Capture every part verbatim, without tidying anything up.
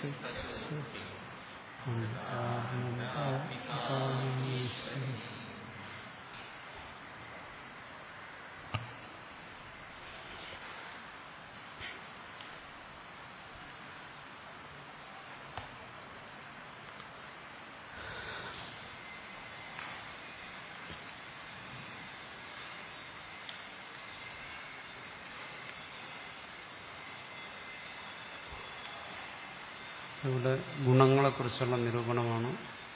തസ് ഇവിടെ ഗുണങ്ങളെക്കുറിച്ചുള്ള നിരൂപണമാണ്.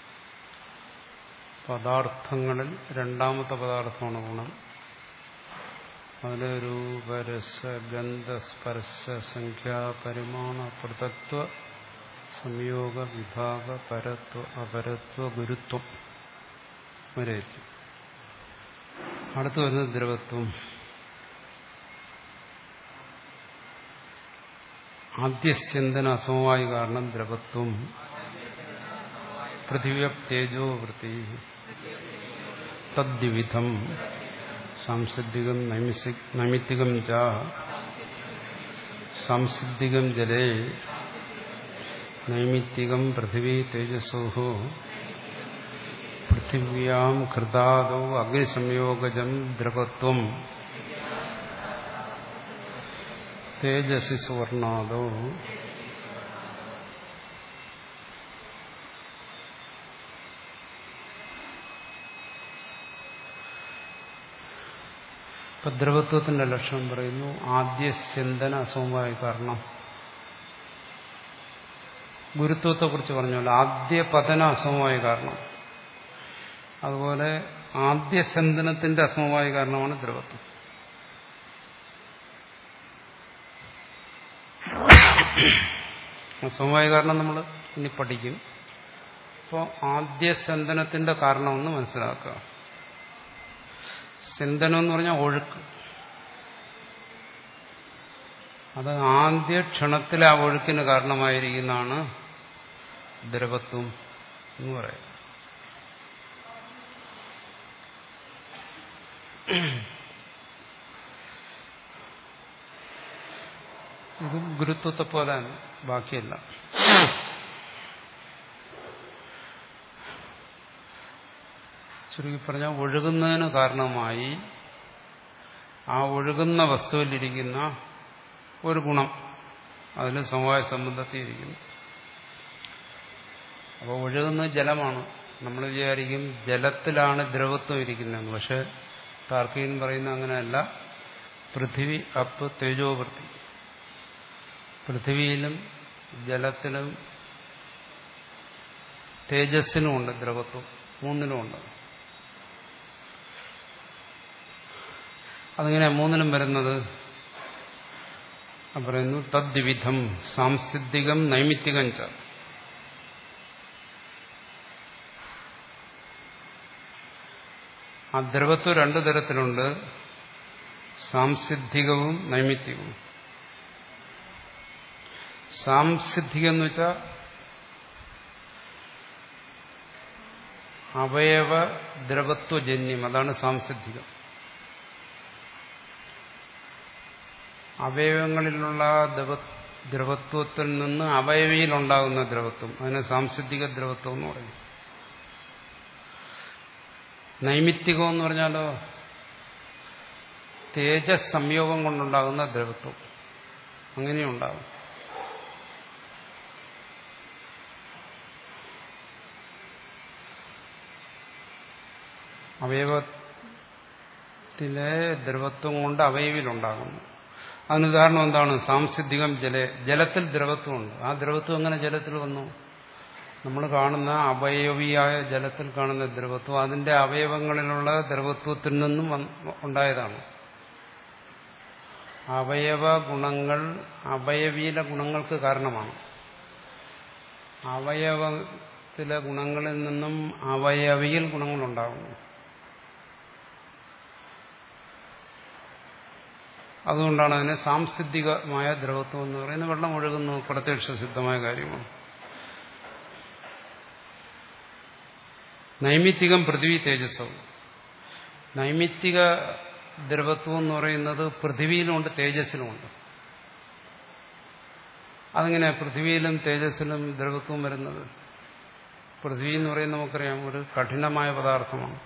പദാർത്ഥങ്ങളിൽ രണ്ടാമത്തെ പദാർത്ഥമാണ് ഗുണം. അതിൽ രൂപരസ ഗന്ധ സ്പർശ സംഖ്യ പരിമാണ പൃഥക്ത്വ സംയോഗ വിഭാഗ പരത്വ അപരത്വ ഗുരുത്വം വരെ എത്തി. അടുത്തു വരുന്നത് ദ്രവത്വം. ആദ്യശ്ചിന്തന അസമവായ കാരണം ദ്രവത്വം. പൃഥിവ്യ തേജോ വൃത്തി തദ്വിധം സാംസിദ്ധികം നൈമിത്തികം ച സാംസിദ്ധികം ജലേ നൈമിത്തികം പൃഥിവീ തേജസോഹോ പൃഥിവ്യാം കൃതാദോ അഗ്നിസംയോഗജം ദ്രവത്വം തേജസി സുവർണാദോ. ഇപ്പൊ ദ്രവത്വത്തിന്റെ ലക്ഷണം പറയുന്നു. ആദ്യ ചിന്തന അസമവായ കാരണം. ഗുരുത്വത്തെക്കുറിച്ച് പറഞ്ഞല്ലോ, ആദ്യ പതന അസമവായ കാരണം. അതുപോലെ ആദ്യ ചന്ദനത്തിന്റെ അസമവായ കാരണമാണ് ദ്രവത്വം. അസമവായ കാരണം നമ്മൾ ഇനി പഠിക്കും. അപ്പോൾ ആദ്യ ചന്ദനത്തിന്റെ കാരണമെന്ന് മനസ്സിലാക്കുക. ചന്ദനം എന്ന് പറഞ്ഞാൽ ഒഴുക്ക്. അത് ആദ്യ ക്ഷണത്തിലെ ആ ഒഴുക്കിന് കാരണമായിരിക്കുന്നതാണ് ദ്രവത്വം എന്ന് പറയുന്നത്. ഇത് ഗുരുത്വത്തെ പോലെയാണ്, ബാക്കിയല്ല. ചുരുക്കി പറഞ്ഞാൽ ഒഴുകുന്നതിന് കാരണമായി ആ ഒഴുകുന്ന വസ്തുവിലിരിക്കുന്ന ഒരു ഗുണം അതിന് സമവായ സംബന്ധത്തിൽ ഇരിക്കുന്നു. അപ്പോൾ ഒഴുകുന്നത് ജലമാണ്. നമ്മൾ വിചാരിക്കും ജലത്തിലാണ് ദ്രവത്വം ഇരിക്കുന്നതെന്ന്. പക്ഷെ താർക്കികൻ പറയുന്നത് അങ്ങനെയല്ല. പൃഥിവി അപ്പ് തേജോവൃത്തി. പൃഥിവിയിലും ജലത്തിലും തേജസ്സിനുമുണ്ട് ദ്രവത്വം, മൂന്നിനുമുണ്ട്. അതിങ്ങനെ മൂന്നിനും വരുന്നത് പറയുന്നു തദ്വിധം സാംസിദ്ധികം നൈമിത്തികം ച. ആ ദ്രവത്വം രണ്ടു തരത്തിലുണ്ട്, സാംസിദ്ധികവും നൈമിത്തികവും. സാംസിദ്ധികം എന്ന് വെച്ചാൽ അവയവ ദ്രവത്വജന്യം, അതാണ് സാംസിദ്ധികം. അവയവങ്ങളിലുള്ള ദ്രവത്വത്തിൽ നിന്ന് അവയവിയിലുണ്ടാകുന്ന ദ്രവത്വം, അതിന് സാംസിദ്ധിക ദ്രവത്വം എന്ന് പറയും. നൈമിത്തികം എന്ന് പറഞ്ഞാലോ തേജസ് സംയോഗം കൊണ്ടുണ്ടാകുന്ന ദ്രവത്വം, അങ്ങനെയുണ്ടാകും. അവയവത്തിലെ ദ്രവത്വം കൊണ്ട് അവയവിലുണ്ടാകുന്നു. അതിനുദാഹരണം എന്താണ്? സാംസിദ്ധികം ജല. ജലത്തിൽ ദ്രവത്വമുണ്ട്. ആ ദ്രവത്വം എങ്ങനെ ജലത്തിൽ വന്നു? നമ്മൾ കാണുന്ന അവയവിയായ ജലത്തിൽ കാണുന്ന ദ്രവത്വം അതിന്റെ അവയവങ്ങളിലുള്ള ദ്രവത്വത്തിൽ നിന്നും ഉണ്ടായതാണ്. അവയവ ഗുണങ്ങൾ അവയവിയിലെ ഗുണങ്ങൾക്ക് കാരണമാണ്. അവയവത്തിലെ ഗുണങ്ങളിൽ നിന്നും അവയവിയിൽ ഗുണങ്ങളുണ്ടാകുന്നു. അതുകൊണ്ടാണ് അതിനെ സാംസിദ്ധികമായ ദ്രവത്വം എന്ന് പറയുന്നത്. വെള്ളം ഒഴുകുന്നു, പ്രത്യക്ഷ സിദ്ധമായ കാര്യമാണ്. നൈമിത്തികം പൃഥ്വി തേജസ്സവും. നൈമിത്തിക ദ്രവത്വം എന്ന് പറയുന്നത് പൃഥ്വിയിലുമുണ്ട് തേജസ്സിലുമുണ്ട്. അതിങ്ങനെ പൃഥ്വിയിലും തേജസ്സിലും ദ്രവത്വം വരുന്നത്? പൃഥ്വി എന്ന് പറയുന്നത് നമുക്കറിയാം ഒരു കഠിനമായ പദാർത്ഥമാണ്.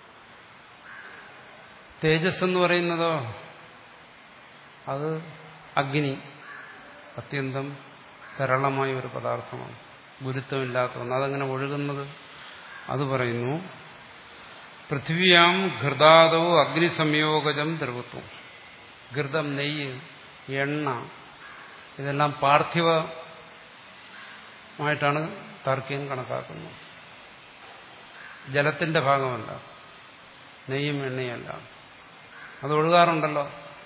തേജസ് എന്ന് പറയുന്നതോ അത് അഗ്നി, അത്യന്തം സരളമായ ഒരു പദാർത്ഥമാണ്, ഗുരുത്വമില്ലാത്ത ഒന്ന്. അതങ്ങനെ ഒഴുകുന്നത് അത് പറയുന്നു. പൃഥ്വിയാം ഘൃതാദോ അഗ്നിസംയോഗജം ദ്രവത്വം. ഘൃതം, നെയ്യ്, എണ്ണ ഇതെല്ലാം പാർത്ഥിവമായിട്ടാണ് താർക്കികൻ കണക്കാക്കുന്നത്. ജലത്തിന്റെ ഭാഗമല്ല, നെയ്യും എണ്ണയല്ല. അത് ഒഴുകാറുണ്ടല്ലോ,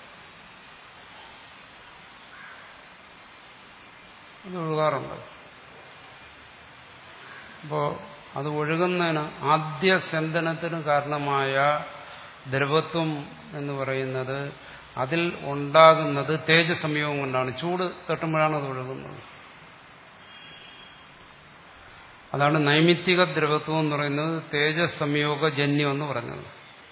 അത് ഒഴുകാറുണ്ട്. അപ്പോ അത് ഒഴുകുന്നതിന് ആദ്യ സ്യന്തനത്തിന് കാരണമായ ദ്രവത്വം എന്ന് പറയുന്നത് അതിൽ ഉണ്ടാകുന്നത് തേജസംയോഗം കൊണ്ടാണ്. ചൂട് തട്ടുമ്പോഴാണ് അത് ഒഴുകുന്നത്. അതാണ് നൈമിത്തിക ദ്രവത്വം എന്ന് പറയുന്നത് തേജസംയോഗജന്യം എന്ന് പറഞ്ഞത്.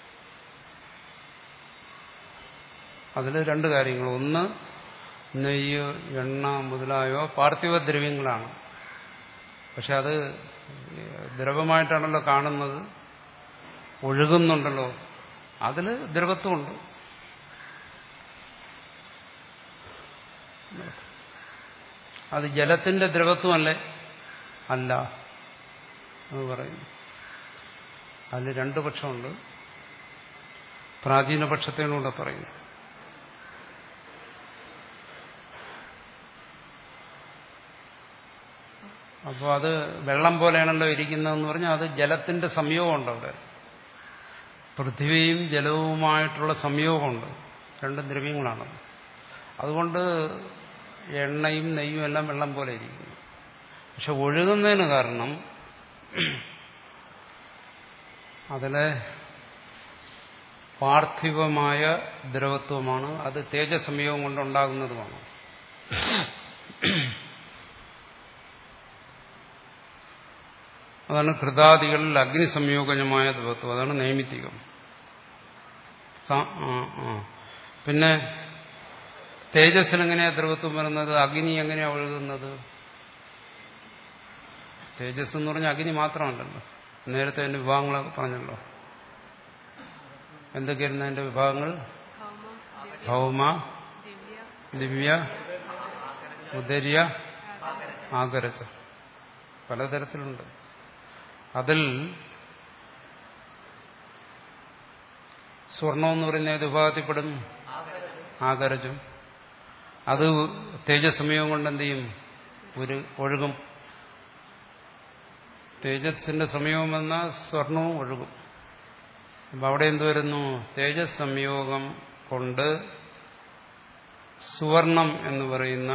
അതിൽ രണ്ട് കാര്യങ്ങൾ. ഒന്ന്, നെയ്യ്, എണ്ണ മുതലായവ പാർത്ഥിവദ്രവ്യങ്ങളാണ്. പക്ഷെ അത് ദ്രവമായിട്ടാണല്ലോ കാണുന്നത്, ഒഴുകുന്നുണ്ടല്ലോ, അതിൽ ദ്രവത്വമുണ്ട്. അത് ജലത്തിന്റെ ദ്രവത്വമല്ലേ? അല്ല എന്ന് പറയുന്നു. അതിൽ രണ്ടു പക്ഷമുണ്ട്. പ്രാചീന പക്ഷത്തേനൂടെ പറയുന്നു. അപ്പോൾ അത് വെള്ളം പോലെയാണല്ലോ ഇരിക്കുന്നതെന്ന് പറഞ്ഞാൽ അത് ജലത്തിന്റെ സംയോഗമുണ്ട്. അവിടെ പൃഥ്വിയും ജലവുമായിട്ടുള്ള സംയോഗമുണ്ട്. രണ്ട് ദ്രവ്യങ്ങളാണ്. അതുകൊണ്ട് എണ്ണയും നെയ്യും എല്ലാം വെള്ളം പോലെ ഇരിക്കുന്നു. പക്ഷെ ഒഴുകുന്നതിന് കാരണം അതിലെ പാർത്ഥിവമായ ദ്രവത്വമാണ്. അത് തേജസംയോഗം കൊണ്ടുണ്ടാകുന്നതുമാണ്. അതാണ് ഘൃതാദികളിൽ അഗ്നിസംയോഗജമായ ദ്രവത്വം. അതാണ് നൈമിത്തികം. പിന്നെ തേജസ്സിൽ എങ്ങനെയാ ദ്രവത്വം വരുന്നത്? അഗ്നി എങ്ങനെയാ ഒഴുകുന്നത്? തേജസ് എന്ന് പറഞ്ഞാൽ അഗ്നി മാത്രമല്ലല്ലോ. നേരത്തെ അതിന്റെ വിഭാഗങ്ങളൊക്കെ പറഞ്ഞല്ലോ. എന്തൊക്കെയായിരുന്നു അതിന്റെ വിഭാഗങ്ങൾ? ഭൗമ, ദിവ്യ, ഉദര്യ, ആകരജ. പലതരത്തിലുണ്ട്. അതിൽ സ്വർണം എന്ന് പറയുന്ന ഏത് വിഭാഗത്തിൽപ്പെടും? ആകരജം. അത് തേജസമയം കൊണ്ട് എന്ത് ചെയ്യും? ഒരു ഒഴുകും. തേജസ്സിന്റെ സംയോഗം വന്നാൽ സ്വർണവും ഒഴുകും. അപ്പൊ അവിടെ എന്ത് വരുന്നു? തേജസ് സംയോഗം കൊണ്ട് സുവർണം എന്ന് പറയുന്ന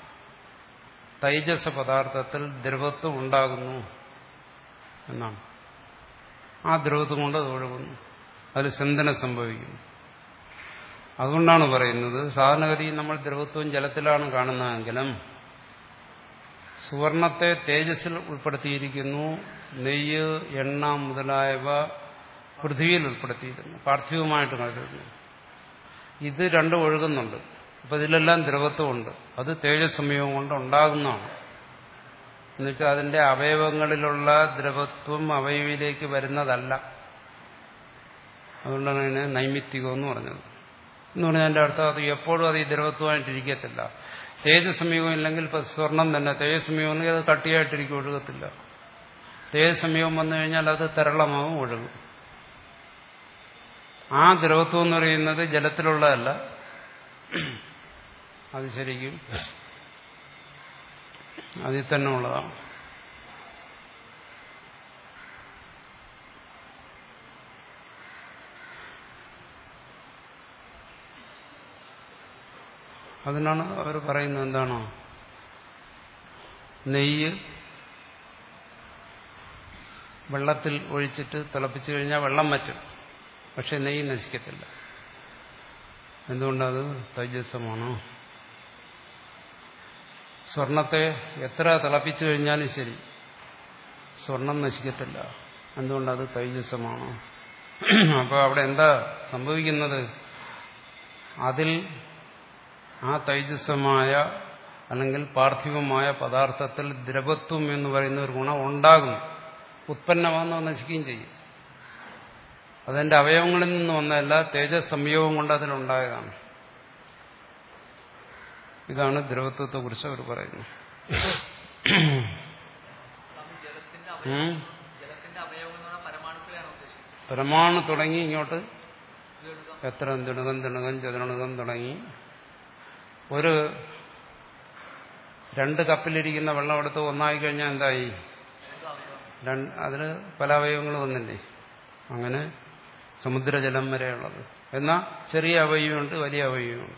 തൈജസ പദാർത്ഥത്തിൽ ദ്രവത്വം ഉണ്ടാകുന്നു എന്നാണ്. ആ ദ്രവത്വം കൊണ്ട് അത് ഒഴുകുന്നു. അതിൽ സ്യന്തനം സംഭവിക്കുന്നു. അതുകൊണ്ടാണ് പറയുന്നത് സാധാരണഗതിയിൽ നമ്മൾ ദ്രവത്വം ജലത്തിലാണ് കാണുന്നതെങ്കിലും സുവർണത്തെ തേജസ്സിൽ ഉൾപ്പെടുത്തിയിരിക്കുന്നു. നെയ്യ്, എണ്ണ മുതലായവ പൃഥ്വിയിൽ ഉൾപ്പെടുത്തിയിരുന്നു, പാർത്ഥിവമായിട്ട് കരുതുന്നു. ഇത് രണ്ടും ഒഴുകുന്നുണ്ട്. അപ്പൊ ഇതിലെല്ലാം ദ്രവത്വമുണ്ട്. അത് തേജസ്സംയോഗം കൊണ്ട് ഉണ്ടാകുന്നതാണ്. എന്നുവെച്ചാൽ അതിന്റെ അവയവങ്ങളിലുള്ള ദ്രവത്വം അവയവിലേക്ക് വരുന്നതല്ല. അതുകൊണ്ടാണ് അതിനെ നൈമിത്തികം എന്ന് പറഞ്ഞത്. എന്ന് പറഞ്ഞാൽ അതിന്റെ അർത്ഥം അത് എപ്പോഴും അത് ഈ ദ്രവത്വമായിട്ടിരിക്കത്തില്ല. തേജസ്സംയോഗം ഇല്ലെങ്കിൽ ഇപ്പൊ സ്വർണം തന്നെ തേജസ്സംയോഗം ഉണ്ടെങ്കിൽ അത് കട്ടിയായിട്ടിരിക്കും, ഒഴുകത്തില്ല. തേജസ്സംയോഗം വന്നു കഴിഞ്ഞാൽ അത് തരളമാവും, ഒഴുകും. ആ ദ്രവത്വം എന്ന് പറയുന്നത് ജലത്തിലുള്ളതല്ല. അത് ശരിക്കും അതിൽ തന്നെ ഉള്ളതാണ്. അതിനാണ് അവർ പറയുന്നത് എന്താണോ, നെയ്യ് വെള്ളത്തിൽ ഒഴിച്ചിട്ട് തിളപ്പിച്ചു കഴിഞ്ഞാൽ വെള്ളം വറ്റും, പക്ഷെ നെയ്യ് നശിക്കത്തില്ല. എന്തുകൊണ്ടത് തൈജസ്സമാണ്. സ്വർണത്തെ എത്ര തിളപ്പിച്ചു കഴിഞ്ഞാലും ശരി സ്വർണം നശിക്കത്തില്ല. എന്തുകൊണ്ടത് തൈജസ്സമാണ്. അപ്പോൾ അവിടെ എന്താ സംഭവിക്കുന്നത്? അതിൽ ആ തൈജസ്സമായ അല്ലെങ്കിൽ പാർത്ഥിവമായ പദാർത്ഥത്തിൽ ദ്രവത്വം എന്ന് പറയുന്ന ഒരു ഗുണം ഉണ്ടാകും, ഉത്പന്നമാണെന്നോ നശിക്കുകയും ചെയ്യും. അതെന്റെ അവയവങ്ങളിൽ നിന്ന് വന്നതല്ല, തേജസ് സംയോഗം കൊണ്ട് അതിലുണ്ടായതാണ്. ഇതാണ് ദ്രവത്വത്തെ കുറിച്ച് അവർ പറയുന്നത്. പരമാണു തുടങ്ങി ഇങ്ങോട്ട് എത്ര തിണകം തിണകം ചതുരണകം തുടങ്ങി ഒരു രണ്ട് കപ്പിലിരിക്കുന്ന വെള്ളം എടുത്ത് ഒന്നായി കഴിഞ്ഞാൽ എന്തായി? അതിന് പല അവയവങ്ങൾ വന്നില്ലേ? അങ്ങനെ സമുദ്രജലം വരെയുള്ളത്. എന്നാൽ ചെറിയ അവയവമുണ്ട്, വലിയ അവയവമുണ്ട്.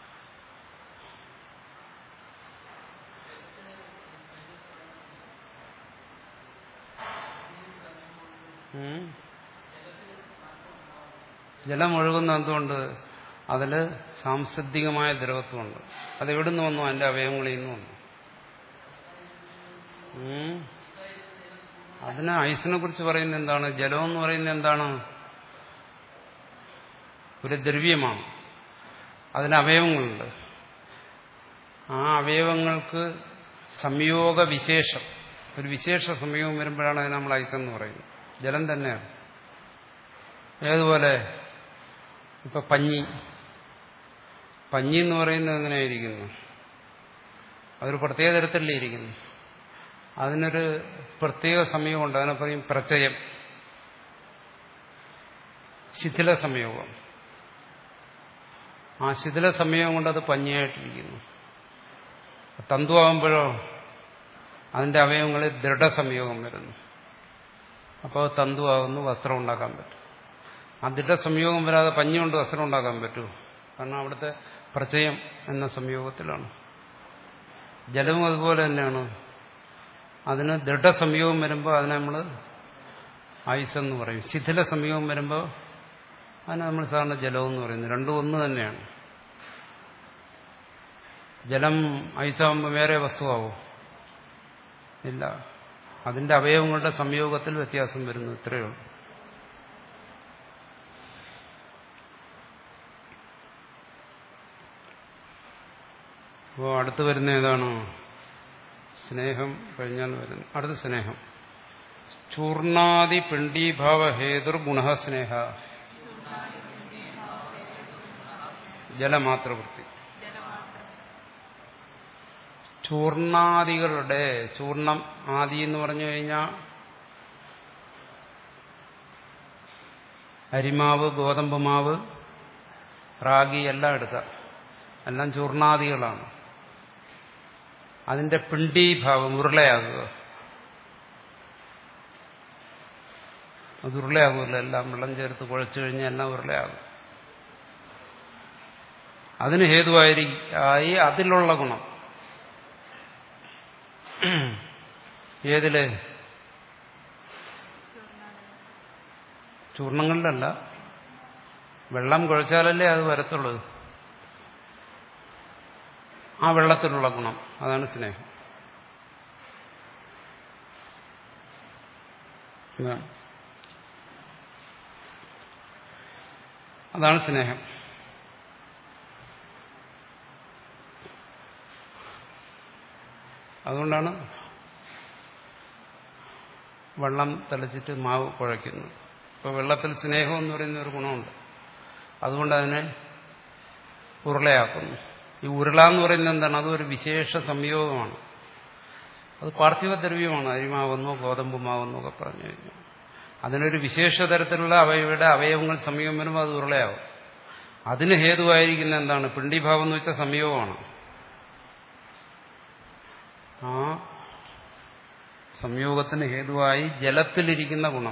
ജലം ഒഴുകുന്ന എന്തുകൊണ്ട്? അതിൽ സാംസിദ്ധികമായ ദ്രവത്വമുണ്ട്. അതെവിടുന്ന് വന്നു? അതിന്റെ അവയവങ്ങളിൽ നിന്ന് വന്നു. അതിന് ഐസിനെ കുറിച്ച് പറയുന്നത് എന്താണ്? ജലം എന്ന് പറയുന്നത് എന്താണ്? ഒരു ദ്രവ്യമാണ്, അതിന് അവയവങ്ങളുണ്ട്. ആ അവയവങ്ങൾക്ക് സംയോഗ വിശേഷം, ഒരു വിശേഷ സംയോഗം വരുമ്പോഴാണ് അതിന് നമ്മൾ ഐസെന്ന് പറയുന്നത്. ജലം തന്നെയാണ്. ഏതുപോലെ ഇപ്പൊ പഞ്ഞി പഞ്ഞി എന്ന് പറയുന്നത് എങ്ങനെയായിരിക്കുന്നു? അതൊരു പ്രത്യേക തരത്തിലല്ലേ ഇരിക്കുന്നു. അതിനൊരു പ്രത്യേക സംയോഗമുണ്ട്. അതിനെ പറയും പ്രത്യയം, ശിഥില സംയോഗം. ആ ശിഥില സംയോഗം കൊണ്ട് അത് പഞ്ഞിയായിട്ടിരിക്കുന്നു. തന്തുവാകുമ്പോഴോ അതിന്റെ അവയവങ്ങളിൽ ദൃഢസംയോഗം വരുന്നു. അപ്പോൾ തന്തുവാകുന്നു, വസ്ത്രം ഉണ്ടാക്കാൻ പറ്റും. ആ ദൃഢസംയോഗം വരാതെ പഞ്ഞി കൊണ്ട് വസ്ത്രം ഉണ്ടാക്കാൻ പറ്റുമോ? കാരണം അവിടുത്തെ പ്രചയം എന്ന സംയോഗത്തിലാണ്. ജലവും അതുപോലെ തന്നെയാണ്. അതിന് ദൃഢസംയോഗം വരുമ്പോൾ അതിനെ നമ്മൾ ഐസെന്ന് പറയും. ശിഥില സംയോഗം വരുമ്പോൾ അതിനെ നമ്മൾ സാധാരണ ജലമെന്ന് പറയുന്നു. രണ്ടും ഒന്ന് തന്നെയാണ്. ജലം ഐസാകുമ്പോൾ വേറെ വസ്തുവാകും? ഇല്ല. അതിന്റെ അവയവങ്ങളുടെ സംയോഗത്തിൽ വ്യത്യാസം വരുന്നു, ഇത്രയേ ഉള്ളൂ. അപ്പോൾ അടുത്ത് വരുന്ന ഏതാണ്? സ്നേഹം കഴിഞ്ഞാൽ വരുന്നു. അടുത്ത സ്നേഹം. ചൂർണാദി പിണ്ഡീഭാവ ഹേതുർ ഗുണ സ്നേഹ. ജലമാത്രവൃത്തി. ചൂർണാദികളുടെ, ചൂർണം ആദി എന്ന് പറഞ്ഞു കഴിഞ്ഞാൽ അരിമാവ്, ഗോതമ്പ് മാവ്, റാഗി എല്ലാം എടുക്കുക. എല്ലാം ചൂർണാദികളാണ്. അതിന്റെ പിണ്ഡീഭാവം ഉരുളയാകുക. അത് ഉരുളയാകുമല്ലോ. എല്ലാം വെള്ളം ചേർത്ത് കുഴച്ചു കഴിഞ്ഞാൽ എല്ലാം ഉരുളയാകും. അതിന് ഹേതുവായി അതിലുള്ള ഗുണം. ഏതില്? ചൂർണങ്ങളിലല്ല. വെള്ളം കുഴച്ചാലല്ലേ അത് വരത്തുള്ളൂ. ആ വെള്ളത്തിലുള്ള ഗുണം, അതാണ് സ്നേഹം. അതാണ് സ്നേഹം. അതുകൊണ്ടാണ് വെള്ളം തിളച്ചിട്ട് മാവ് കുഴയ്ക്കുന്നത്. ഇപ്പോൾ വെള്ളത്തിൽ സ്നേഹം എന്ന് പറയുന്ന ഒരു ഗുണമുണ്ട്. അതുകൊണ്ട് അതിനെ ഉരുളയാക്കുന്നു. ഈ ഉരുള എന്ന് പറയുന്നത് എന്താണ്? അതൊരു വിശേഷ സംയോഗമാണ്. അത് പാർത്ഥിവ ദ്രവ്യമാണ്. അരിമാവെന്നോ ഗോതമ്പ് മാവെന്നോ ഒക്കെ പറഞ്ഞു കഴിഞ്ഞാൽ അതിനൊരു വിശേഷ തരത്തിലുള്ള അവയവയുടെ അവയവങ്ങൾ സംയോഗം വരുമ്പോൾ അത് ഉരുളയാവും. അതിന് ഹേതുവായിരിക്കുന്ന എന്താണ്? പിണ്ഡീഭാവം എന്ന് വെച്ചാൽ സംയോഗമാണ്. ആ സംയോഗത്തിന് ഹേതുവായി ജലത്തിലിരിക്കുന്ന ഗുണം,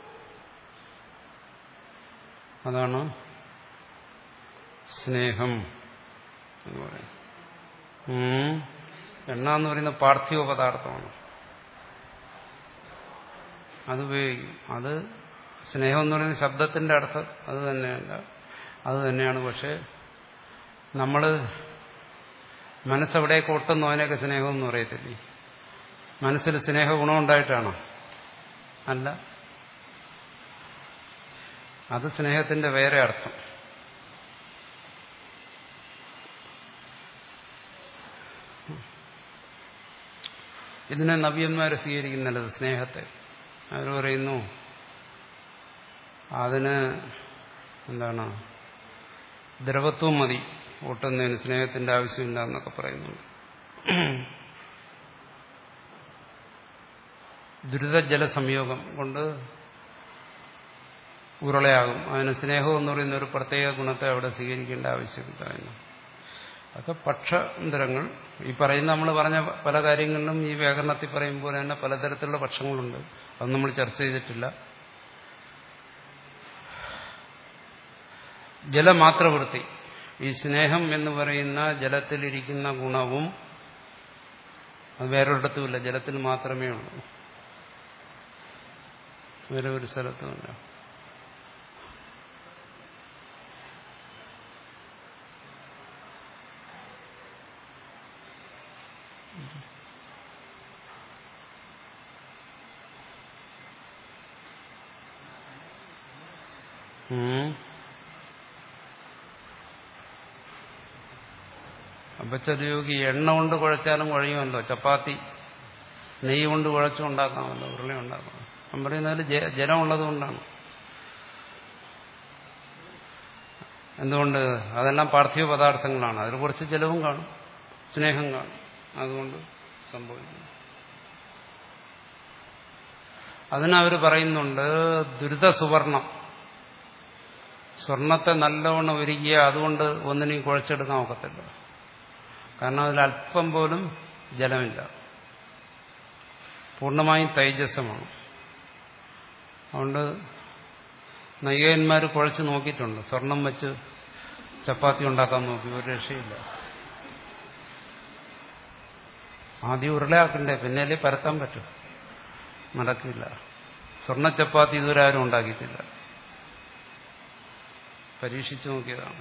അതാണ് സ്നേഹം എന്ന് പറയും. എണ്ണ എന്ന് പറയുന്ന പാർത്ഥിവ പദാർത്ഥമാണ്. അത് ഉപയോഗിക്കും. അത് സ്നേഹം എന്ന് പറയുന്ന ശബ്ദത്തിന്റെ അർത്ഥം അത് തന്നെയല്ല, അത് തന്നെയാണ്. പക്ഷെ നമ്മൾ മനസ്സെവിടെയൊക്കെ ഒട്ടുന്നു അതിനൊക്കെ സ്നേഹം എന്ന് പറയത്തില്ലേ? മനസ്സിൽ സ്നേഹ ഗുണമുണ്ടായിട്ടാണോ? അല്ല. അത് സ്നേഹത്തിന്റെ വേറെ അർത്ഥം. ഇതിനെ നവ്യന്മാർ സ്വീകരിക്കുന്നില്ല, സ്നേഹത്തെ. അവർ പറയുന്നു അതിന് എന്താണ് ദ്രവത്വം മതി ഒട്ടുന്നതിന്, സ്നേഹത്തിന്റെ ആവശ്യമില്ല എന്നൊക്കെ പറയുന്നുണ്ട്. ദുരിതജല സംയോഗം കൊണ്ട് ഉരുളയാകും, അതിന് സ്നേഹം എന്ന് പറയുന്ന ഒരു പ്രത്യേക ഗുണത്തെ അവിടെ സ്വീകരിക്കേണ്ട ആവശ്യമില്ല എന്ന്. അതൊക്കെ പക്ഷാന്തരങ്ങൾ. ഈ പറയുന്ന നമ്മൾ പറഞ്ഞ പല കാര്യങ്ങളിലും ഈ വ്യാകരണത്തിൽ പറയുമ്പോൾ തന്നെ പലതരത്തിലുള്ള പക്ഷങ്ങളുണ്ട്, അത് നമ്മൾ ചർച്ച ചെയ്തിട്ടില്ല. ജലമാത്രവൃത്തി, ഈ സ്നേഹം എന്ന് പറയുന്ന ജലത്തിലിരിക്കുന്ന ഗുണവും അത് വേറൊരിടത്തുമില്ല, ജലത്തിൽ മാത്രമേ ഉള്ളൂ, വേറെ ഒരു സ്ഥലത്തുമില്ല. അപ്പച്ചദ്യോഗി എണ്ണ കൊണ്ട് കുഴച്ചാലും കുഴയുമല്ലോ, ചപ്പാത്തി നെയ്യ് കൊണ്ട് കുഴച്ചും ഉണ്ടാക്കാമല്ലോ, ഉരുള ഉണ്ടാക്കാം. ഞാൻ പറയുന്നത് ജലം ഉള്ളത് കൊണ്ടാണ്. എന്തുകൊണ്ട്? അതെല്ലാം പാർത്ഥിവ പദാർത്ഥങ്ങളാണ്, അതിൽ കുറച്ച് ജലവും കാണും, സ്നേഹം കാണും, അതുകൊണ്ട് സംഭവിക്കുന്നു. അതിനവർ പറയുന്നുണ്ട് ദുരിത സുവർണം, സ്വർണത്തെ നല്ലവണ്ണം ഒരുക്കിയ അതുകൊണ്ട് ഒന്നിനെയും കുഴച്ചെടുക്കാൻ ഒക്കത്തില്ല, കാരണം അതിൽ അല്പം പോലും ജലമില്ല, പൂർണ്ണമായും തൈജസ്സമാണ്. അതുകൊണ്ട് നൈകന്മാർ കുഴച്ച് നോക്കിയിട്ടുണ്ട്, സ്വർണം വെച്ച് ചപ്പാത്തി ഉണ്ടാക്കാൻ നോക്കി, ഒരു രക്ഷയില്ല. ആദ്യം ഉരുളയാക്കണ്ടേ, പിന്നല്ലേ പരത്താൻ പറ്റും, നടക്കില്ല. സ്വർണ്ണ ചപ്പാത്തി ഇതുവരെ ആരും ഉണ്ടാക്കിയിട്ടില്ല, പരീക്ഷിച്ചു നോക്കിയതാണ്.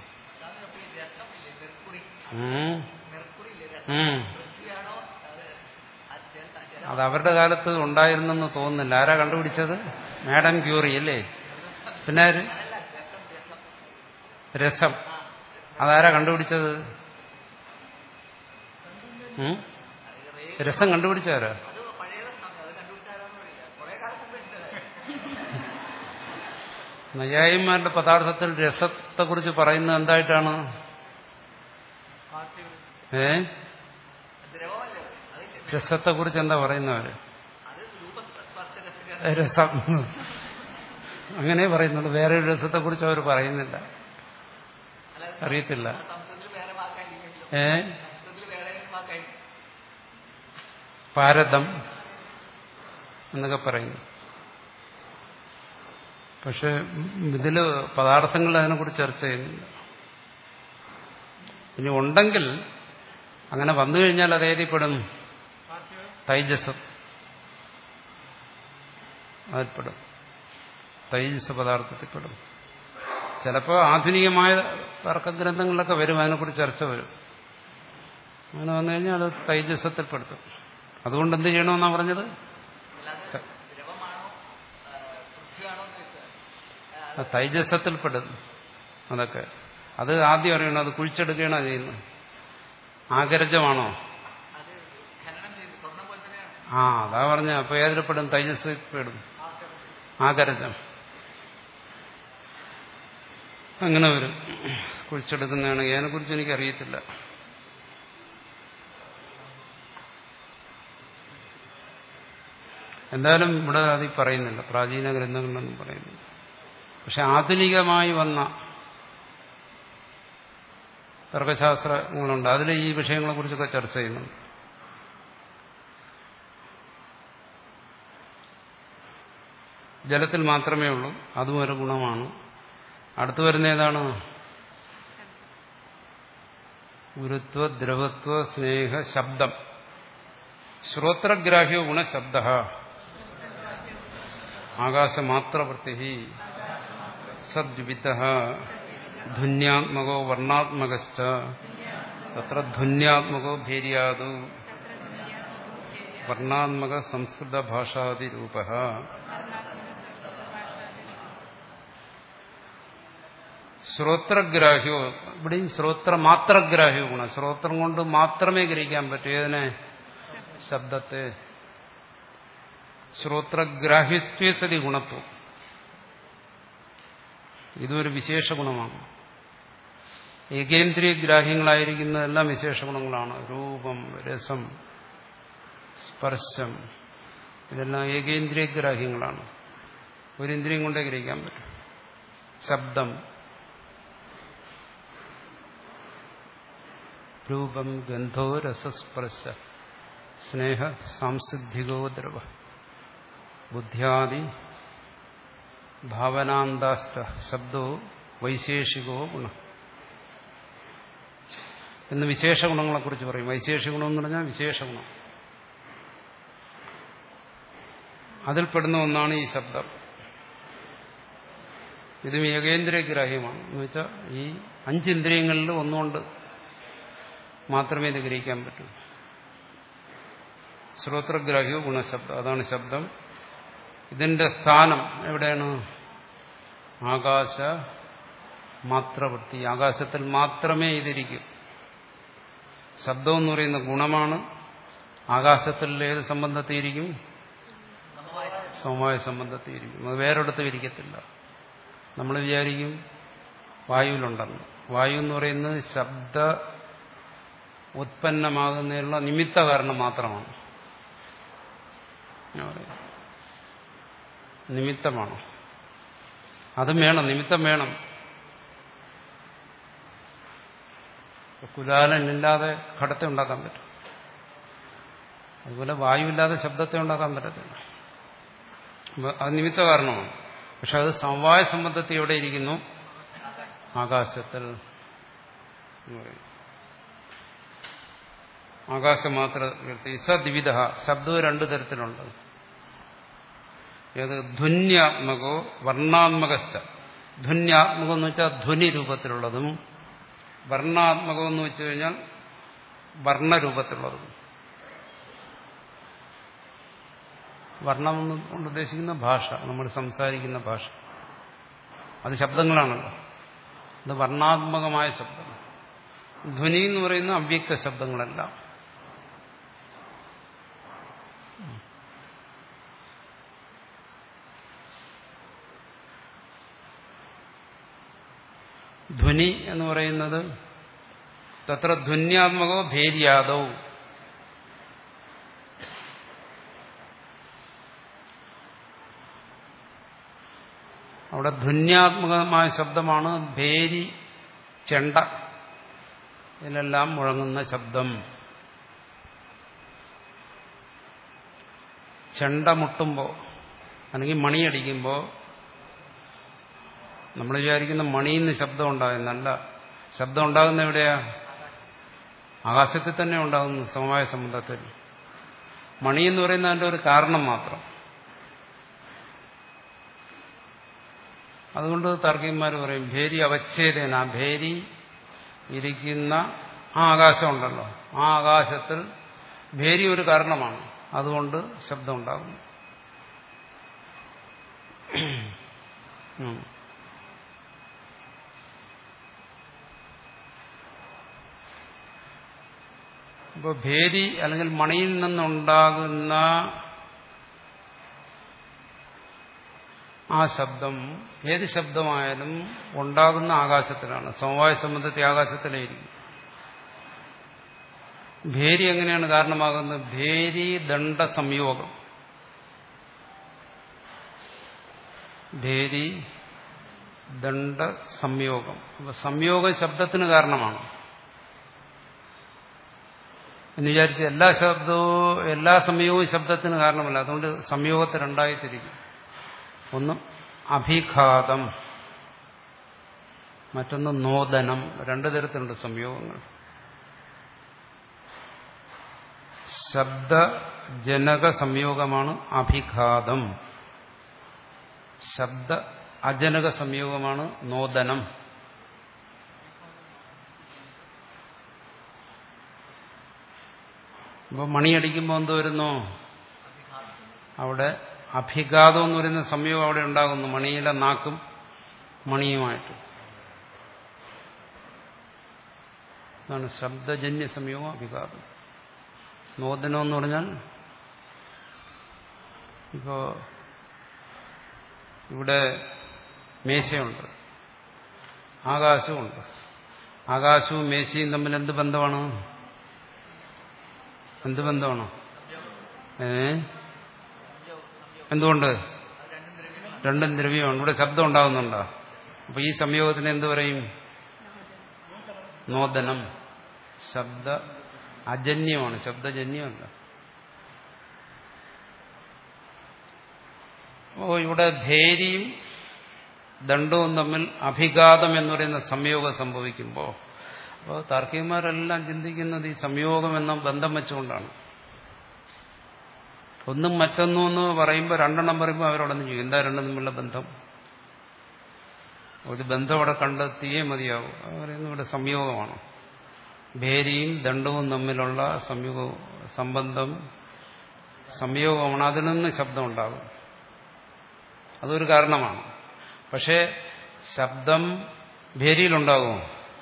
അത് അവരുടെ കാലത്ത് ഉണ്ടായിരുന്നെന്ന് തോന്നുന്നില്ല. ആരാ കണ്ടുപിടിച്ചത്? മാഡം ക്യൂറി അല്ലേ? പിന്നെ ആര്? രസം. അതാരാ കണ്ടുപിടിച്ചത്? രസം കണ്ടുപിടിച്ചാരാ? നൈയായിമാരുടെ പദാർത്ഥത്തിൽ രസത്തെക്കുറിച്ച് പറയുന്നത് എന്തായിട്ടാണ്? ഏ രസത്തെക്കുറിച്ച് എന്താ പറയുന്നവര്? രസം അങ്ങനെ പറയുന്നുള്ളൂ, വേറെ ഒരു രസത്തെക്കുറിച്ച് അവർ പറയുന്നില്ല, അറിയത്തില്ല. ഏ പാരതം എന്നൊക്കെ പറയുന്നു. പക്ഷെ ഇതില് പദാർത്ഥങ്ങൾ അതിനെക്കുറിച്ച് ചർച്ച ചെയ്യുന്നില്ല. ഇനി ഉണ്ടെങ്കിൽ അങ്ങനെ വന്നു കഴിഞ്ഞാൽ അത് ഏതിൽപ്പെടും? തൈജസം അതിൽപ്പെടും, തൈജസ പദാർത്ഥത്തിൽപ്പെടും. ചിലപ്പോൾ ആധുനികമായ തർക്കഗ്രന്ഥങ്ങളിലൊക്കെ വരും, അതിനെക്കുറിച്ച് ചർച്ച വരും. അങ്ങനെ വന്നു കഴിഞ്ഞാൽ അത് തൈജസത്തിൽപ്പെടുത്തും. അതുകൊണ്ട് എന്ത് ചെയ്യണമെന്നാണ് പറഞ്ഞത്? തൈജസത്തിൽപ്പെടും അതൊക്കെ. അത് ആദ്യം അറിയണം, അത് കുഴിച്ചെടുക്കുകയാണോ ചെയ്യുന്നത്? ആകരജമാണോ? ആ അതാ പറഞ്ഞ. അപ്പൊ ഏതിൽപ്പെടും? തൈജസത്തിൽപ്പെടും, ആകരജം. അങ്ങനെ വരും, കുഴിച്ചെടുക്കുന്നതാണ്. അതിനെക്കുറിച്ച് എനിക്കറിയത്തില്ല. എന്തായാലും ഇവിടെ അത് പറയുന്നില്ല, പ്രാചീന ഗ്രന്ഥങ്ങളിലൊന്നും പറയുന്നില്ല. പക്ഷെ ആധുനികമായി വന്ന തർക്കശാസ്ത്രങ്ങളുണ്ട്, അതിൽ ഈ വിഷയങ്ങളെക്കുറിച്ചൊക്കെ ചർച്ച ചെയ്യുന്നുണ്ട്. ജലത്തിൽ മാത്രമേ ഉള്ളൂ, അതും ഒരു ഗുണമാണ്. അടുത്തു വരുന്ന ഏതാണ്? ഗുരുത്വ, ദ്രവത്വ, സ്നേഹ, ശബ്ദം. ശ്രോത്രഗ്രാഹ്യോ ഗുണശബ്ദ ആകാശമാത്രവൃത്തി സദ്വിവിധ ധുന്യാത്മകോ വർണ്ണാത്മകശ്ച തത്ര ധുന്യാത്മകോ ഭേര്യാദു വർണ്ണാത്മക സംസ്കൃത ഭാഷാദിരൂപ. ശ്രോത്രഗ്രാഹ്യോ, ഇവിടെയും ശ്രോത്രമാത്രഗ്രാഹ്യോ ഗുണം. ശ്രോത്രം കൊണ്ട് മാത്രമേ ഗ്രഹിക്കാൻ പറ്റൂ. ഏതിനെ? ശബ്ദത്തെ. ശ്രോത്രഗ്രാഹ്യത്വേ സതി ഗുണത്വം. ഇതൊരു വിശേഷ ഗുണമാണ്. ഏകേന്ദ്രിയ ഗ്രാഹ്യങ്ങളായിരിക്കുന്നതെല്ലാം വിശേഷ ഗുണങ്ങളാണ്. രൂപം, രസം, സ്പർശം, ഇതെല്ലാം ഏകേന്ദ്രിയ ഗ്രാഹ്യങ്ങളാണ്. ഒരു ഇന്ദ്രിയം കൊണ്ടേ ഗ്രഹിക്കാൻ പറ്റും. ശബ്ദം, രൂപം, ഗന്ധോ, രസസ്പർശ, സ്നേഹ, സാംസിദ്ധികോ ദ്രവ, ബുദ്ധ്യാദി ഭാവനാന്താഷ്ട ശബ്ദോ വൈശേഷികോ ഗുണ എന്ന് വിശേഷ ഗുണങ്ങളെക്കുറിച്ച് പറയും. വൈശേഷിക ഗുണം എന്ന് പറഞ്ഞാൽ വിശേഷ ഗുണം. അതിൽപ്പെടുന്ന ഒന്നാണ് ഈ ശബ്ദം. ഇതും ഏകേന്ദ്രിയ ഗ്രാഹ്യമാണ്. എന്ന് വെച്ചാൽ ഈ അഞ്ചിന്ദ്രിയങ്ങളിൽ ഒന്നുകൊണ്ട് മാത്രമേ ഇത് ഗ്രഹിക്കാൻ പറ്റൂ. ശ്രോത്രഗ്രാഹ്യോ ഗുണശബ്ദം, അതാണ് ശബ്ദം. ഇതിന്റെ സ്ഥാനം എവിടെയാണ്? ആകാശ മാത്രവൃത്തി, ആകാശത്തിൽ മാത്രമേ ഇതിരിക്കൂ. ശബ്ദം എന്ന് പറയുന്ന ഗുണമാണ്. ആകാശത്തിൽ ഏത് സംബന്ധത്തിയിരിക്കും? സമവായ സംബന്ധത്തിയിരിക്കും. അത് വേറൊരിടത്തും ഇരിക്കത്തില്ല. നമ്മൾ വിചാരിക്കും വായുവിലുണ്ടെന്ന്. വായു എന്ന് പറയുന്നത് ശബ്ദ ഉത്പന്നമാകുന്നതിനുള്ള നിമിത്ത കാരണം മാത്രമാണ്. നിമിത്തമാണ്. അതും വേണം, നിമിത്തം വേണം. കുലാലനില്ലാതെ ഘടത്തെ ഉണ്ടാക്കാൻ പറ്റും. അതുപോലെ വായുവില്ലാതെ ശബ്ദത്തെ ഉണ്ടാക്കാൻ പറ്റത്തില്ല. അത് നിമിത്ത കാരണമാണ്. പക്ഷെ അത് സമവായ സംബന്ധത്തിൽ എവിടെ ഇരിക്കുന്നു? ആകാശത്തിൽ. ആകാശം മാത്രം. സദ്വിധ, ശബ്ദവും രണ്ടു തരത്തിലുണ്ട്. ഏത്? ധ്വന്യാത്മകോ വർണ്ണാത്മകസ്ഥ. ധ്വന്യാത്മകം എന്ന് വെച്ചാൽ ധ്വനി രൂപത്തിലുള്ളതും, വർണ്ണാത്മകം എന്ന് വെച്ചു കഴിഞ്ഞാൽ വർണ്ണരൂപത്തിലുള്ളതും. വർണ്ണം കൊണ്ട് ഉദ്ദേശിക്കുന്ന ഭാഷ, നമ്മൾ സംസാരിക്കുന്ന ഭാഷ, അത് ശബ്ദങ്ങളാണല്ലോ. അത് വർണ്ണാത്മകമായ ശബ്ദം. ധ്വനി എന്ന് പറയുന്ന അവ്യക്ത ശബ്ദങ്ങളെല്ലാം. ധ്വനി എന്ന് പറയുന്നത് തത്ര ധ്വന്യാത്മകോ ഭേര്യാദോ. അവിടെ ധ്വന്യാത്മകമായ ശബ്ദമാണ് ഭേരി, ചെണ്ട, ഇതിലെല്ലാം മുഴങ്ങുന്ന ശബ്ദം. ചെണ്ട മുട്ടുമ്പോൾ അല്ലെങ്കിൽ മണിയടിക്കുമ്പോൾ നമ്മൾ വിചാരിക്കുന്ന മണിയിൽ നിന്ന് ശബ്ദം ഉണ്ടാകുന്നല്ല. ശബ്ദം ഉണ്ടാകുന്ന എവിടെയാ? ആകാശത്തിൽ തന്നെ ഉണ്ടാകുന്നു. സമവായ സംബന്ധത്തിൽ മണി എന്ന് പറയുന്നത് അതിൻ്റെ ഒരു കാരണം മാത്രം. അതുകൊണ്ട് താർക്കികന്മാർ പറയും ഭേരി അവച്ഛേദേന. ഭേരി ഇരിക്കുന്ന ആ ആകാശം ഉണ്ടല്ലോ, ആ ആകാശത്തിൽ ഭേരി ഒരു കാരണമാണ്. അതുകൊണ്ട് ശബ്ദം ഉണ്ടാകുന്നു. ഇപ്പോൾ ഭേരി അല്ലെങ്കിൽ മണിയിൽ നിന്നുണ്ടാകുന്ന ആ ശബ്ദം ഏത് ശബ്ദമായാലും ഉണ്ടാകുന്ന ആകാശത്തിലാണ്. സമവായ സംബന്ധത്തെ ആകാശത്തിലായിരിക്കും. ഭേരി എങ്ങനെയാണ് കാരണമാകുന്നത്? ഭേരി ദണ്ഡ സംയോഗം. ഭേരി ദണ്ഡ സംയോഗം. അപ്പൊ സംയോഗം ശബ്ദത്തിന് കാരണമാണ് എന്ന് വിചാരിച്ച് എല്ലാ ശബ്ദവും എല്ലാ സംയോഗവും ശബ്ദത്തിന് കാരണമല്ല. അതുകൊണ്ട് സംയോഗത്തെ രണ്ടായി തിരിക്കും. ഒന്ന് അഭിഘാതം, മറ്റൊന്ന് നോദനം. രണ്ടു തരത്തിലുണ്ട് സംയോഗങ്ങൾ. ശബ്ദജനക സംയോഗമാണ് അഭിഘാതം. ശബ്ദ അജനക സംയോഗമാണ് നോദനം. അപ്പോൾ മണിയടിക്കുമ്പോൾ എന്ത് വരുന്നു? അവിടെ അഭിഘാതം എന്ന് പറയുന്ന സംയോഗം അവിടെ ഉണ്ടാകുന്നു. മണിയിലെ നാക്കും മണിയുമായിട്ട്. അതാണ് ശബ്ദജന്യ സംയോഗം, അഭിഘാതം. നോദനം എന്ന് പറഞ്ഞാൽ ഇപ്പോ ഇവിടെ മേശയുണ്ട്, ആകാശമുണ്ട്. ആകാശവും മേശയും തമ്മിൽ എന്ത് ബന്ധമാണ്? എന്ത് ബന്ധമാണ്? ഏ എന്തുകൊണ്ട്? രണ്ടും ദ്രവ്യമാണ്. ഇവിടെ ശബ്ദം ഉണ്ടാകുന്നുണ്ടോ? അപ്പൊ ഈ സംയോഗത്തിന് എന്ത് പറയും? നോദനം. ശബ്ദ അജന്യമാണ്, ശബ്ദജന്യമല്ല. ഓ ഇവിടെ ഭേരിയും ദണ്ഡവും തമ്മിൽ അഭിഘാതം എന്ന് പറയുന്ന സംയോഗം സംഭവിക്കുമ്പോൾ അപ്പോൾ താർക്കികന്മാരെല്ലാം ചിന്തിക്കുന്നത് ഈ സംയോഗം എന്ന ബന്ധം വെച്ചുകൊണ്ടാണ്. ഒന്നും മറ്റൊന്നും എന്ന് പറയുമ്പോൾ രണ്ടെണ്ണം പറയുമ്പോൾ അവരോടൊന്നും ചെയ്യും. എന്താ രണ്ടും തമ്മിലുള്ള ബന്ധം? ഒരു ബന്ധം അവിടെ കണ്ടെത്തിയേ മതിയാവും. പറയുന്നത് ഇവിടെ സംയോഗമാണ്. ഭേരിയും ദണ്ഡവും തമ്മിലുള്ള സംയോഗ സംബന്ധം സംയോഗമാണ്. അതിൽ നിന്ന് ശബ്ദം ഉണ്ടാകും. അതൊരു കാരണമാണ്. പക്ഷേ ശബ്ദം ഭേരിയിലുണ്ടാകുമോ?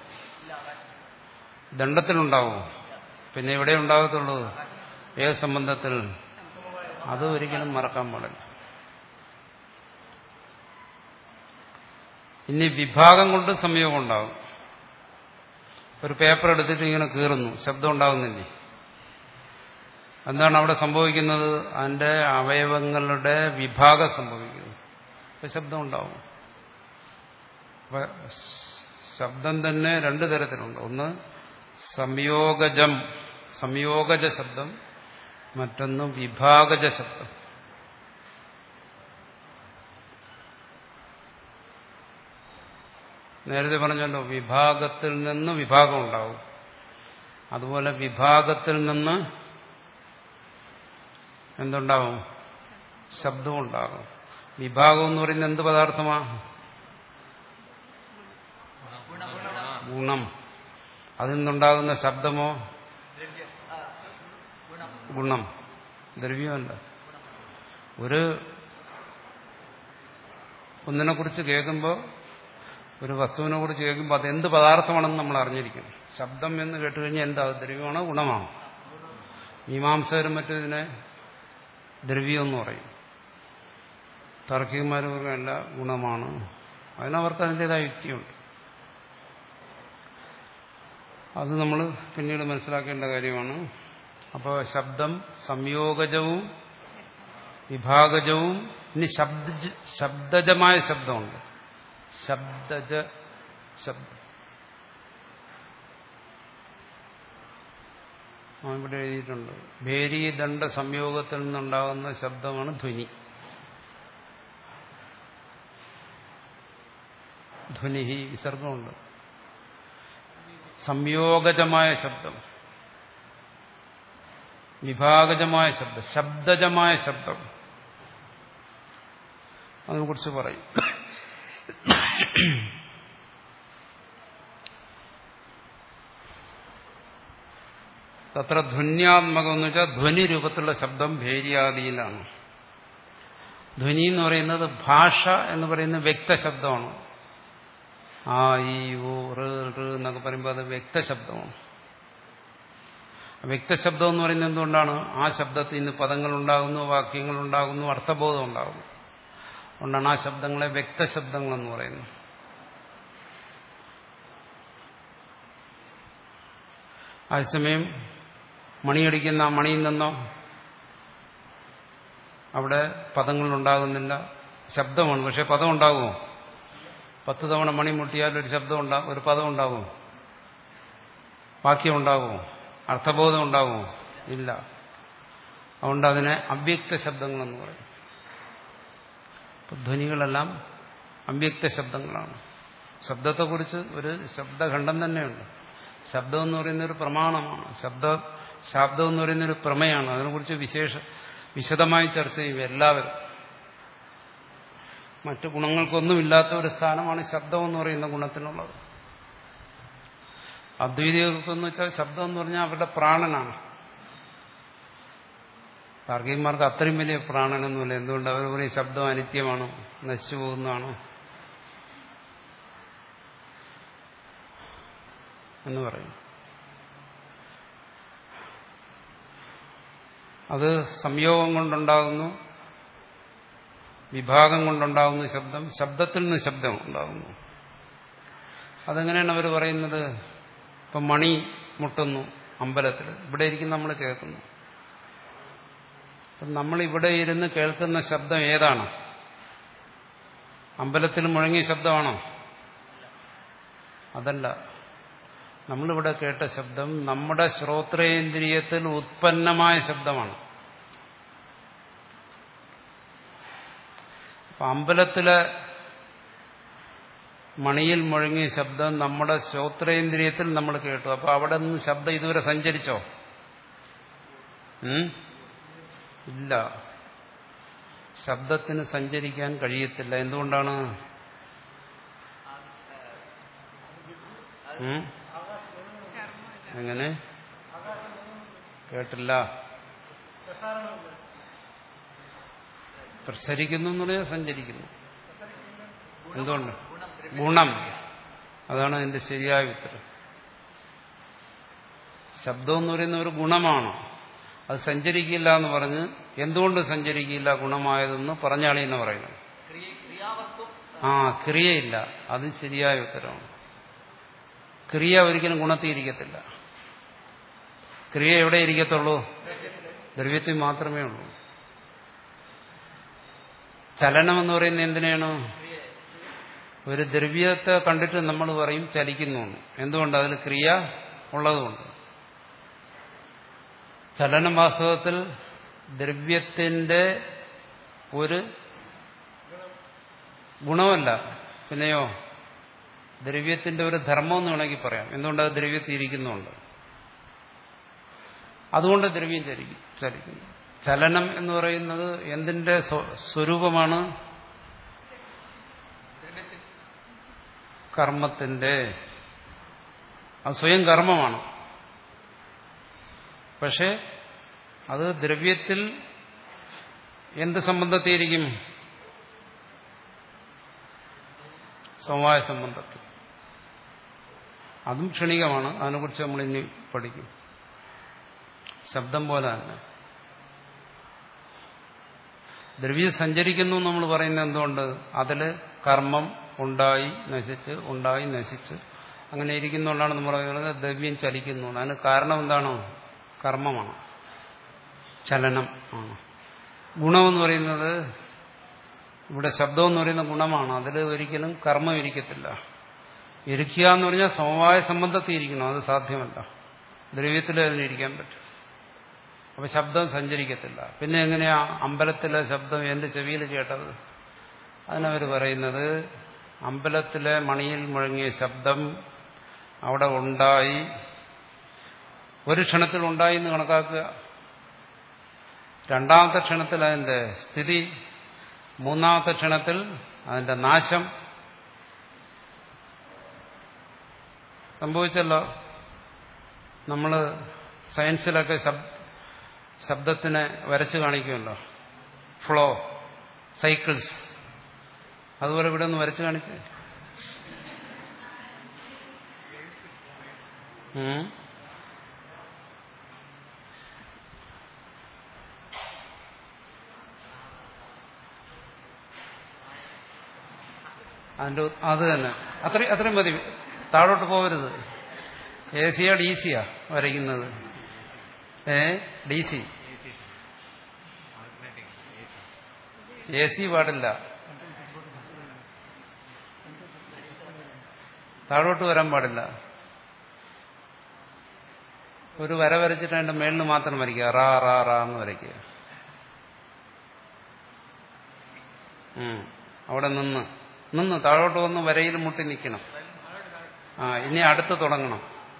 ദണ്ഡത്തിലുണ്ടാകുമോ? പിന്നെ എവിടെ ഉണ്ടാകത്തുള്ളൂ? ഏത് സംബന്ധത്തിൽ? അത് ഒരിക്കലും മറക്കാൻ പാടില്ല. ഇനി വിഭാഗം കൊണ്ട് സംയോഗം ഉണ്ടാകും. ഒരു പേപ്പർ എടുത്തിട്ട് ഇങ്ങനെ കീറുന്നു, ശബ്ദം ഉണ്ടാകുന്നില്ലേ? എന്താണ് അവിടെ സംഭവിക്കുന്നത്? അതിന്റെ അവയവങ്ങളുടെ വിഭാഗം സംഭവിക്കുന്നു. അപ്പൊ ശബ്ദം ഉണ്ടാവും. അപ്പൊ ശബ്ദം തന്നെ രണ്ടു തരത്തിലുണ്ട്. ഒന്ന് സംയോഗജം, സംയോഗജ ശബ്ദം. മറ്റൊന്ന് വിഭാഗജ ശബ്ദം. നേരത്തെ പറഞ്ഞല്ലോ, വിഭാഗത്തിൽ നിന്ന് വിഭാഗം ഉണ്ടാവും. അതുപോലെ വിഭാഗത്തിൽ നിന്ന് എന്തുണ്ടാവും? ശബ്ദവും ഉണ്ടാകും. വിഭാഗം എന്ന് പറയുന്നത് എന്ത് പദാർത്ഥമാണ്? ഗുണം. അതിൽ നിന്നുണ്ടാകുന്ന ശബ്ദമോ? ഗുണം. ദ്രവ്യമല്ല. ഒരു ഒന്നിനെ കുറിച്ച് കേൾക്കുമ്പോൾ, ഒരു വസ്തുവിനെ കുറിച്ച് കേൾക്കുമ്പോൾ അത് എന്ത് പദാർത്ഥമാണെന്ന് നമ്മൾ അറിഞ്ഞിരിക്കും. ശബ്ദം എന്ന് കേട്ടുകഴിഞ്ഞാൽ എന്താ? ദ്രവ്യമാണോ ഗുണമാണോ? മീമാംസകരും മറ്റും ഇതിനെ ദ്രവ്യമെന്ന് പറയും. താർക്കികന്മാർ പറയല്ല, ഗുണമാണ്. അതിനവർക്ക് അതിൻ്റെതായ യുക്തിയുണ്ട്. അത് നമ്മൾ പിന്നീട് മനസ്സിലാക്കേണ്ട കാര്യമാണ്. അപ്പോൾ ശബ്ദം സംയോഗജവും വിഭാഗജവും. ഇനി ശബ്ദ ശബ്ദജമായ ശബ്ദമുണ്ട്. ശബ്ദജ ശബ്ദം ഇവിടെ എഴുതിയിട്ടുണ്ട്. ഭേരി ദണ്ഡ സംയോഗത്തിൽ നിന്നുണ്ടാകുന്ന ശബ്ദമാണ് ധ്വനി. ധ്വനി വിസർഗമുണ്ട്. സംയോഗജമായ ശബ്ദം, വിഭാഗജമായ ശബ്ദം, ശബ്ദജമായ ശബ്ദം, അതിനെക്കുറിച്ച് പറയും. തത്ര ധ്വന്യാത്മകം എന്ന് വെച്ചാൽ ധ്വനി രൂപത്തിലുള്ള ശബ്ദം ഭേര്യാദിയിലാണ്. ധ്വനി എന്ന് പറയുന്നത് ഭാഷ എന്ന് പറയുന്ന വ്യക്തശബ്ദമാണ്. ആ ഈ ഓ റ് റ് എന്നൊക്കെ പറയുമ്പോൾ അത് വ്യക്തശബ്ദമാണ്. വ്യക്തശബ്ദം എന്ന് പറയുന്നത് എന്തുകൊണ്ടാണ്? ആ ശബ്ദത്തിൽ നിന്ന് പദങ്ങളുണ്ടാകുന്നു, വാക്യങ്ങളുണ്ടാകുന്നു, അർത്ഥബോധം ഉണ്ടാകുന്നു. അതുകൊണ്ടാണ് ആ ശബ്ദങ്ങളെ വ്യക്തശബ്ദങ്ങളെന്ന് പറയുന്നത്. അതേസമയം മണിയടിക്കുന്ന ആ മണിയിൽ നിന്നോ അവിടെ പദങ്ങളുണ്ടാകുന്നില്ല. ശബ്ദമാണ്, പക്ഷെ പദം ഉണ്ടാകുമോ? പത്ത് തവണ മണി മുട്ടിയാൽ ഒരു ശബ്ദം ഉണ്ടാകും, ഒരു പദം ഉണ്ടാകുമോ? വാക്യം ഉണ്ടാകുമോ? അർത്ഥബോധം ഉണ്ടാകുമോ? ഇല്ല. അതുകൊണ്ട് അതിനെ അവ്യക്ത ശബ്ദങ്ങളെന്ന് പറയും. ധ്വനികളെല്ലാം അവ്യക്ത ശബ്ദങ്ങളാണ്. ശബ്ദത്തെക്കുറിച്ച് ഒരു ശബ്ദഖണ്ഡം തന്നെയുണ്ട്. ശബ്ദം എന്ന് പറയുന്ന ഒരു പ്രമാണമാണ്. ശബ്ദ ശബ്ദം എന്ന് പറയുന്ന ഒരു പ്രമേയാണ്. അതിനെക്കുറിച്ച് വിശേഷ വിശദമായി ചർച്ച ചെയ്യും എല്ലാവരും. മറ്റു ഗുണങ്ങൾക്കൊന്നുമില്ലാത്ത ഒരു സ്ഥാനമാണ് ശബ്ദം എന്ന് പറയുന്ന ഗുണത്തിനുള്ളത്. അദ്വൈതികൾക്കെന്ന് വെച്ചാൽ ശബ്ദം എന്ന് പറഞ്ഞാൽ അവരുടെ പ്രാണനാണ്. താർക്കികന്മാർക്ക് അത്രയും വലിയ പ്രാണനൊന്നുമില്ല. എന്തുകൊണ്ട്? അവർ പറയും ശബ്ദം അനിത്യമാണോ, നശിച്ചു പോകുന്നതാണോ എന്ന് പറയും. അത് സംയോഗം കൊണ്ടുണ്ടാകുന്നു, വിഭാഗം കൊണ്ടുണ്ടാകുന്ന ശബ്ദം, ശബ്ദത്തിൽ നിന്ന് ശബ്ദം ഉണ്ടാകുന്നു. അതെങ്ങനെയാണ് അവർ പറയുന്നത്? ഇപ്പം മണി മുട്ടുന്നു അമ്പലത്തിൽ, ഇവിടെ ഇരിക്കുന്ന നമ്മൾ കേൾക്കുന്നു. അപ്പം നമ്മളിവിടെ ഇരുന്ന് കേൾക്കുന്ന ശബ്ദം ഏതാണ്? അമ്പലത്തിൽ മുഴങ്ങിയ ശബ്ദമാണോ? അതല്ല. നമ്മളിവിടെ കേട്ട ശബ്ദം നമ്മുടെ ശ്രോത്രേന്ദ്രിയത്തിൽ ഉത്പന്നമായ ശബ്ദമാണ്. അപ്പം അമ്പലത്തിലെ മണിയിൽ മുഴങ്ങിയ ശബ്ദം നമ്മുടെ ശ്രോത്രേന്ദ്രിയത്തിൽ നമ്മൾ കേട്ടു. അപ്പൊ അവിടെ നിന്ന് ശബ്ദം ഇതുവരെ സഞ്ചരിച്ചോ? ഇല്ല. ശബ്ദത്തിന് സഞ്ചരിക്കാൻ കഴിയത്തില്ല. എന്തുകൊണ്ടാണ്? എങ്ങനെ? കേട്ടില്ല. പ്രസരിക്കുന്നു എന്ന് പറഞ്ഞാൽ സഞ്ചരിക്കുന്നു. എന്തുകൊണ്ട്? ഗുണം. അതാണ് അതിന്റെ ശരിയായ ഉത്തരം. ശബ്ദം എന്ന് പറയുന്ന ഒരു ഗുണമാണ്. അത് സഞ്ചരിക്കില്ല എന്ന് പറഞ്ഞ് എന്തുകൊണ്ട് സഞ്ചരിക്കില്ല ഗുണമായതെന്ന് പറഞ്ഞാളിന്ന് പറയുന്നത്. ആ ക്രിയയില്ല. അത് ശരിയായ ഉത്തരമാണ്. ക്രിയ ഒരിക്കലും ഗുണത്തിയിരിക്കത്തില്ല. ക്രിയ എവിടെ ഇരിക്കത്തുള്ളൂ? ദ്രവ്യത്തിൽ മാത്രമേ ഉള്ളൂ. ചലനം എന്ന് പറയുന്നത് എന്തിനാണ്? ഒരു ദ്രവ്യത്തെ കണ്ടിട്ട് നമ്മൾ പറയും ചലിക്കുന്നു. എന്തുകൊണ്ട്? അതിൽ ക്രിയ ഉള്ളതുകൊണ്ട്. ചലനം വാസ്തവത്തിൽ ദ്രവ്യത്തിന്റെ ഒരു ഗുണമല്ല, പിന്നെയോ ദ്രവ്യത്തിന്റെ ഒരു ധർമ്മം എന്ന് വേണമെങ്കിൽ പറയാം. എന്തുകൊണ്ട്? അത് ദ്രവ്യത്തിൽ ഇരിക്കുന്നുണ്ട്. അതുകൊണ്ട് ദ്രവ്യം ചലിക്കുന്നു. ചലനം എന്ന് പറയുന്നത് എന്തിന്റെ സ്വരൂപമാണ്? കർമ്മത്തിന്റെ. അത് സ്വയം കർമ്മമാണ്. പക്ഷെ അത് ദ്രവ്യത്തിൽ എന്ത് സംബന്ധത്തിയിരിക്കും? സമവായ സംബന്ധത്തിൽ. അതും ക്ഷണികമാണ്. അതിനെക്കുറിച്ച് നമ്മൾ ഇനി പഠിക്കും. ശബ്ദം പോലെ തന്നെ ദ്രവ്യം സഞ്ചരിക്കുന്നു നമ്മൾ പറയുന്നത് എന്തുകൊണ്ട്? അതിൽ കർമ്മം ഉണ്ടായി നശിച്ച് ഉണ്ടായി നശിച്ച് അങ്ങനെ ഇരിക്കുന്നതുകൊണ്ടാണ് നമ്മൾ പറയുന്നത് ദ്രവ്യം ചലിക്കുന്നു. അതിന് കാരണം എന്താണോ? കർമ്മമാണ്, ചലനം ആണ്. ഗുണമെന്ന് പറയുന്നത് ഇവിടെ ശബ്ദം എന്ന് പറയുന്ന ഗുണമാണ്. അതിൽ ഒരിക്കലും കർമ്മം ഇരിക്കത്തില്ല. ഇരിക്കുക എന്ന് പറഞ്ഞാൽ സമവായ സംബന്ധത്തിൽ ഇരിക്കണം. അത് സാധ്യമല്ല. ദ്രവ്യത്തിൽ അതിനിരിക്കാൻ പറ്റും. അപ്പൊ ശബ്ദം സഞ്ചരിക്കത്തില്ല. പിന്നെ എങ്ങനെയാ അമ്പലത്തിലെ ശബ്ദം എന്റെ ചെവിയിൽ കേട്ടത്? അതിനവർ പറയുന്നത് അമ്പലത്തിലെ മണിയിൽ മുഴങ്ങിയ ശബ്ദം അവിടെ ഉണ്ടായി, ഒരു ക്ഷണത്തിൽ ഉണ്ടായി എന്ന് കണക്കാക്കുക. രണ്ടാമത്തെ ക്ഷണത്തിൽ അതിന്റെ സ്ഥിതി, മൂന്നാമത്തെ ക്ഷണത്തിൽ അതിന്റെ നാശം സംഭവിച്ചല്ലോ. നമ്മൾ സയൻസിലൊക്കെ ശബ്ദത്തിനെ വരച്ചു കാണിക്കുമല്ലോ, ഫ്ലോ, സൈക്കിൾസ്. അതുപോലെ ഇവിടെ ഒന്ന് വരച്ചു കാണിച്ചേ. അതിന്റെ അത് തന്നെ അത്രയും അത്രയും മതി. താഴോട്ട് പോകരുത്. എ സിയാ ഡി സിയാ വരയ്ക്കുന്നത്? ഏ ഡി സി. എ സി പാടില്ല. താഴോട്ട് വരാൻ പാടില്ല. ഒരു വര വരച്ചിട്ട് അതിന്റെ മേളിൽ മാത്രം വരയ്ക്കുക. റാ റാ റാ എന്ന് വരയ്ക്കുക. അവിടെ നിന്ന് നിന്ന് താഴോട്ട് വന്ന് വരയിൽ മുട്ടി നിൽക്കണം. ആ ഇനി അടുത്ത് തുടങ്ങണം.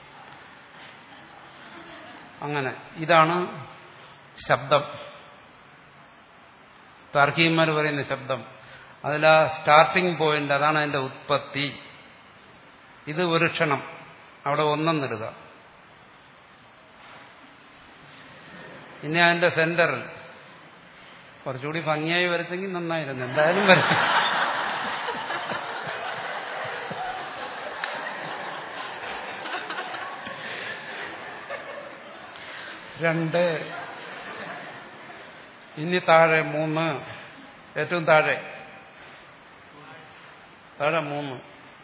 അങ്ങനെ ഇതാണ് ശബ്ദം. താർക്കികന്മാർ പറയുന്ന ശബ്ദം. അതിൽ ആ സ്റ്റാർട്ടിംഗ് പോയിന്റ്, അതാണ് അതിന്റെ ഉത്പത്തി. ഇത് ഒരു ക്ഷണം അവിടെ ഒന്നെന്നിടുക. ഇനി അതിന്റെ സെന്ററിൽ കുറച്ചുകൂടി ഭംഗിയായി വരച്ചെങ്കിൽ നന്നായിരുന്നു. എന്തായാലും വരച്ചു. രണ്ട്, ഇനി താഴെ മൂന്ന്, ഏറ്റവും താഴെ താഴെ മൂന്ന്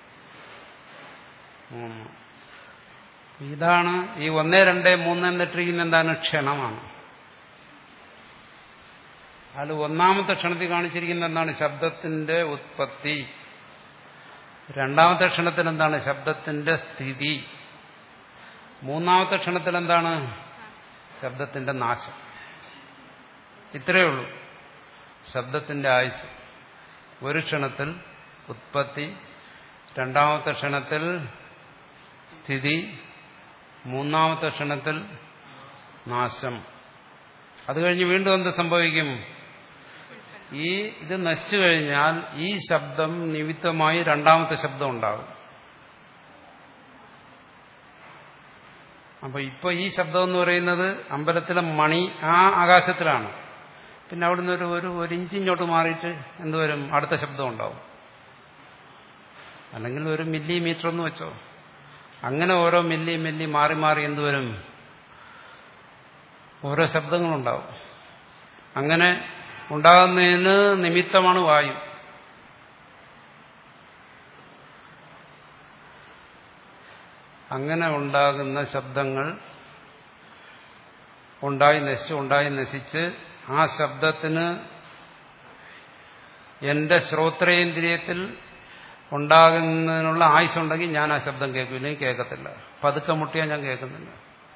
മൂന്ന് ഇതാണ് ഈ ഒന്ന് രണ്ട് മൂന്ന് എന്നിട്ടിരിക്കുന്ന എന്താണ്? ക്ഷണമാണ്. അതിൽ ഒന്നാമത്തെ ക്ഷണത്തിൽ കാണിച്ചിരിക്കുന്ന എന്താണ്? ശബ്ദത്തിന്റെ ഉത്പത്തി. രണ്ടാമത്തെ ക്ഷണത്തിൽ എന്താണ്? ശബ്ദത്തിന്റെ സ്ഥിതി. മൂന്നാമത്തെ ക്ഷണത്തിൽ എന്താണ്? ശബ്ദത്തിന്റെ നാശം. ഇത്രയേ ഉള്ളൂ ശബ്ദത്തിന്റെ ആയുസ്. ഒരു ക്ഷണത്തിൽ ഉത്പത്തി, രണ്ടാമത്തെ ക്ഷണത്തിൽ സ്ഥിതി, മൂന്നാമത്തെ ക്ഷണത്തിൽ നാശം. അത് കഴിഞ്ഞ് വീണ്ടും എന്ത് സംഭവിക്കും? ഈ ഇത് നശിച്ചു കഴിഞ്ഞാൽ ഈ ശബ്ദം നിമിത്തമായി രണ്ടാമത്തെ ശബ്ദം ഉണ്ടാകും. അപ്പൊ ഇപ്പൊ ഈ ശബ്ദം എന്ന് പറയുന്നത് അമ്പലത്തിലെ മണി ആ ആകാശത്തിലാണ്. പിന്നെ അവിടുന്ന് ഒരു ഒരു ഒരു ഇഞ്ചിങ്ങോട്ട് മാറിയിട്ട് എന്തുവരും? അടുത്ത ശബ്ദം ഉണ്ടാവും. അല്ലെങ്കിൽ ഒരു മില്ലിമീറ്റർ എന്ന് വെച്ചോ. അങ്ങനെ ഓരോ മില്ലി മില്ലി മാറി മാറി എന്തുവരും? ഓരോ ശബ്ദങ്ങളുണ്ടാവും. അങ്ങനെ ഉണ്ടാകുന്നതിന് നിമിത്തമാണ് വായു. അങ്ങനെ ഉണ്ടാകുന്ന ശബ്ദങ്ങൾ ഉണ്ടായി നശിച്ച് ഉണ്ടായി നശിച്ച് ആ ശബ്ദത്തിന് എന്റെ ശ്രോത്രേന്ദ്രിയത്തിൽ ഉണ്ടാകുന്നതിനുള്ള ആയുസ്സുണ്ടെങ്കിൽ ഞാൻ ആ ശബ്ദം കേൾക്കില്ലെങ്കിൽ കേൾക്കത്തില്ല. പതുക്കെ മുട്ടിയാൽ ഞാൻ കേൾക്കുന്നില്ല.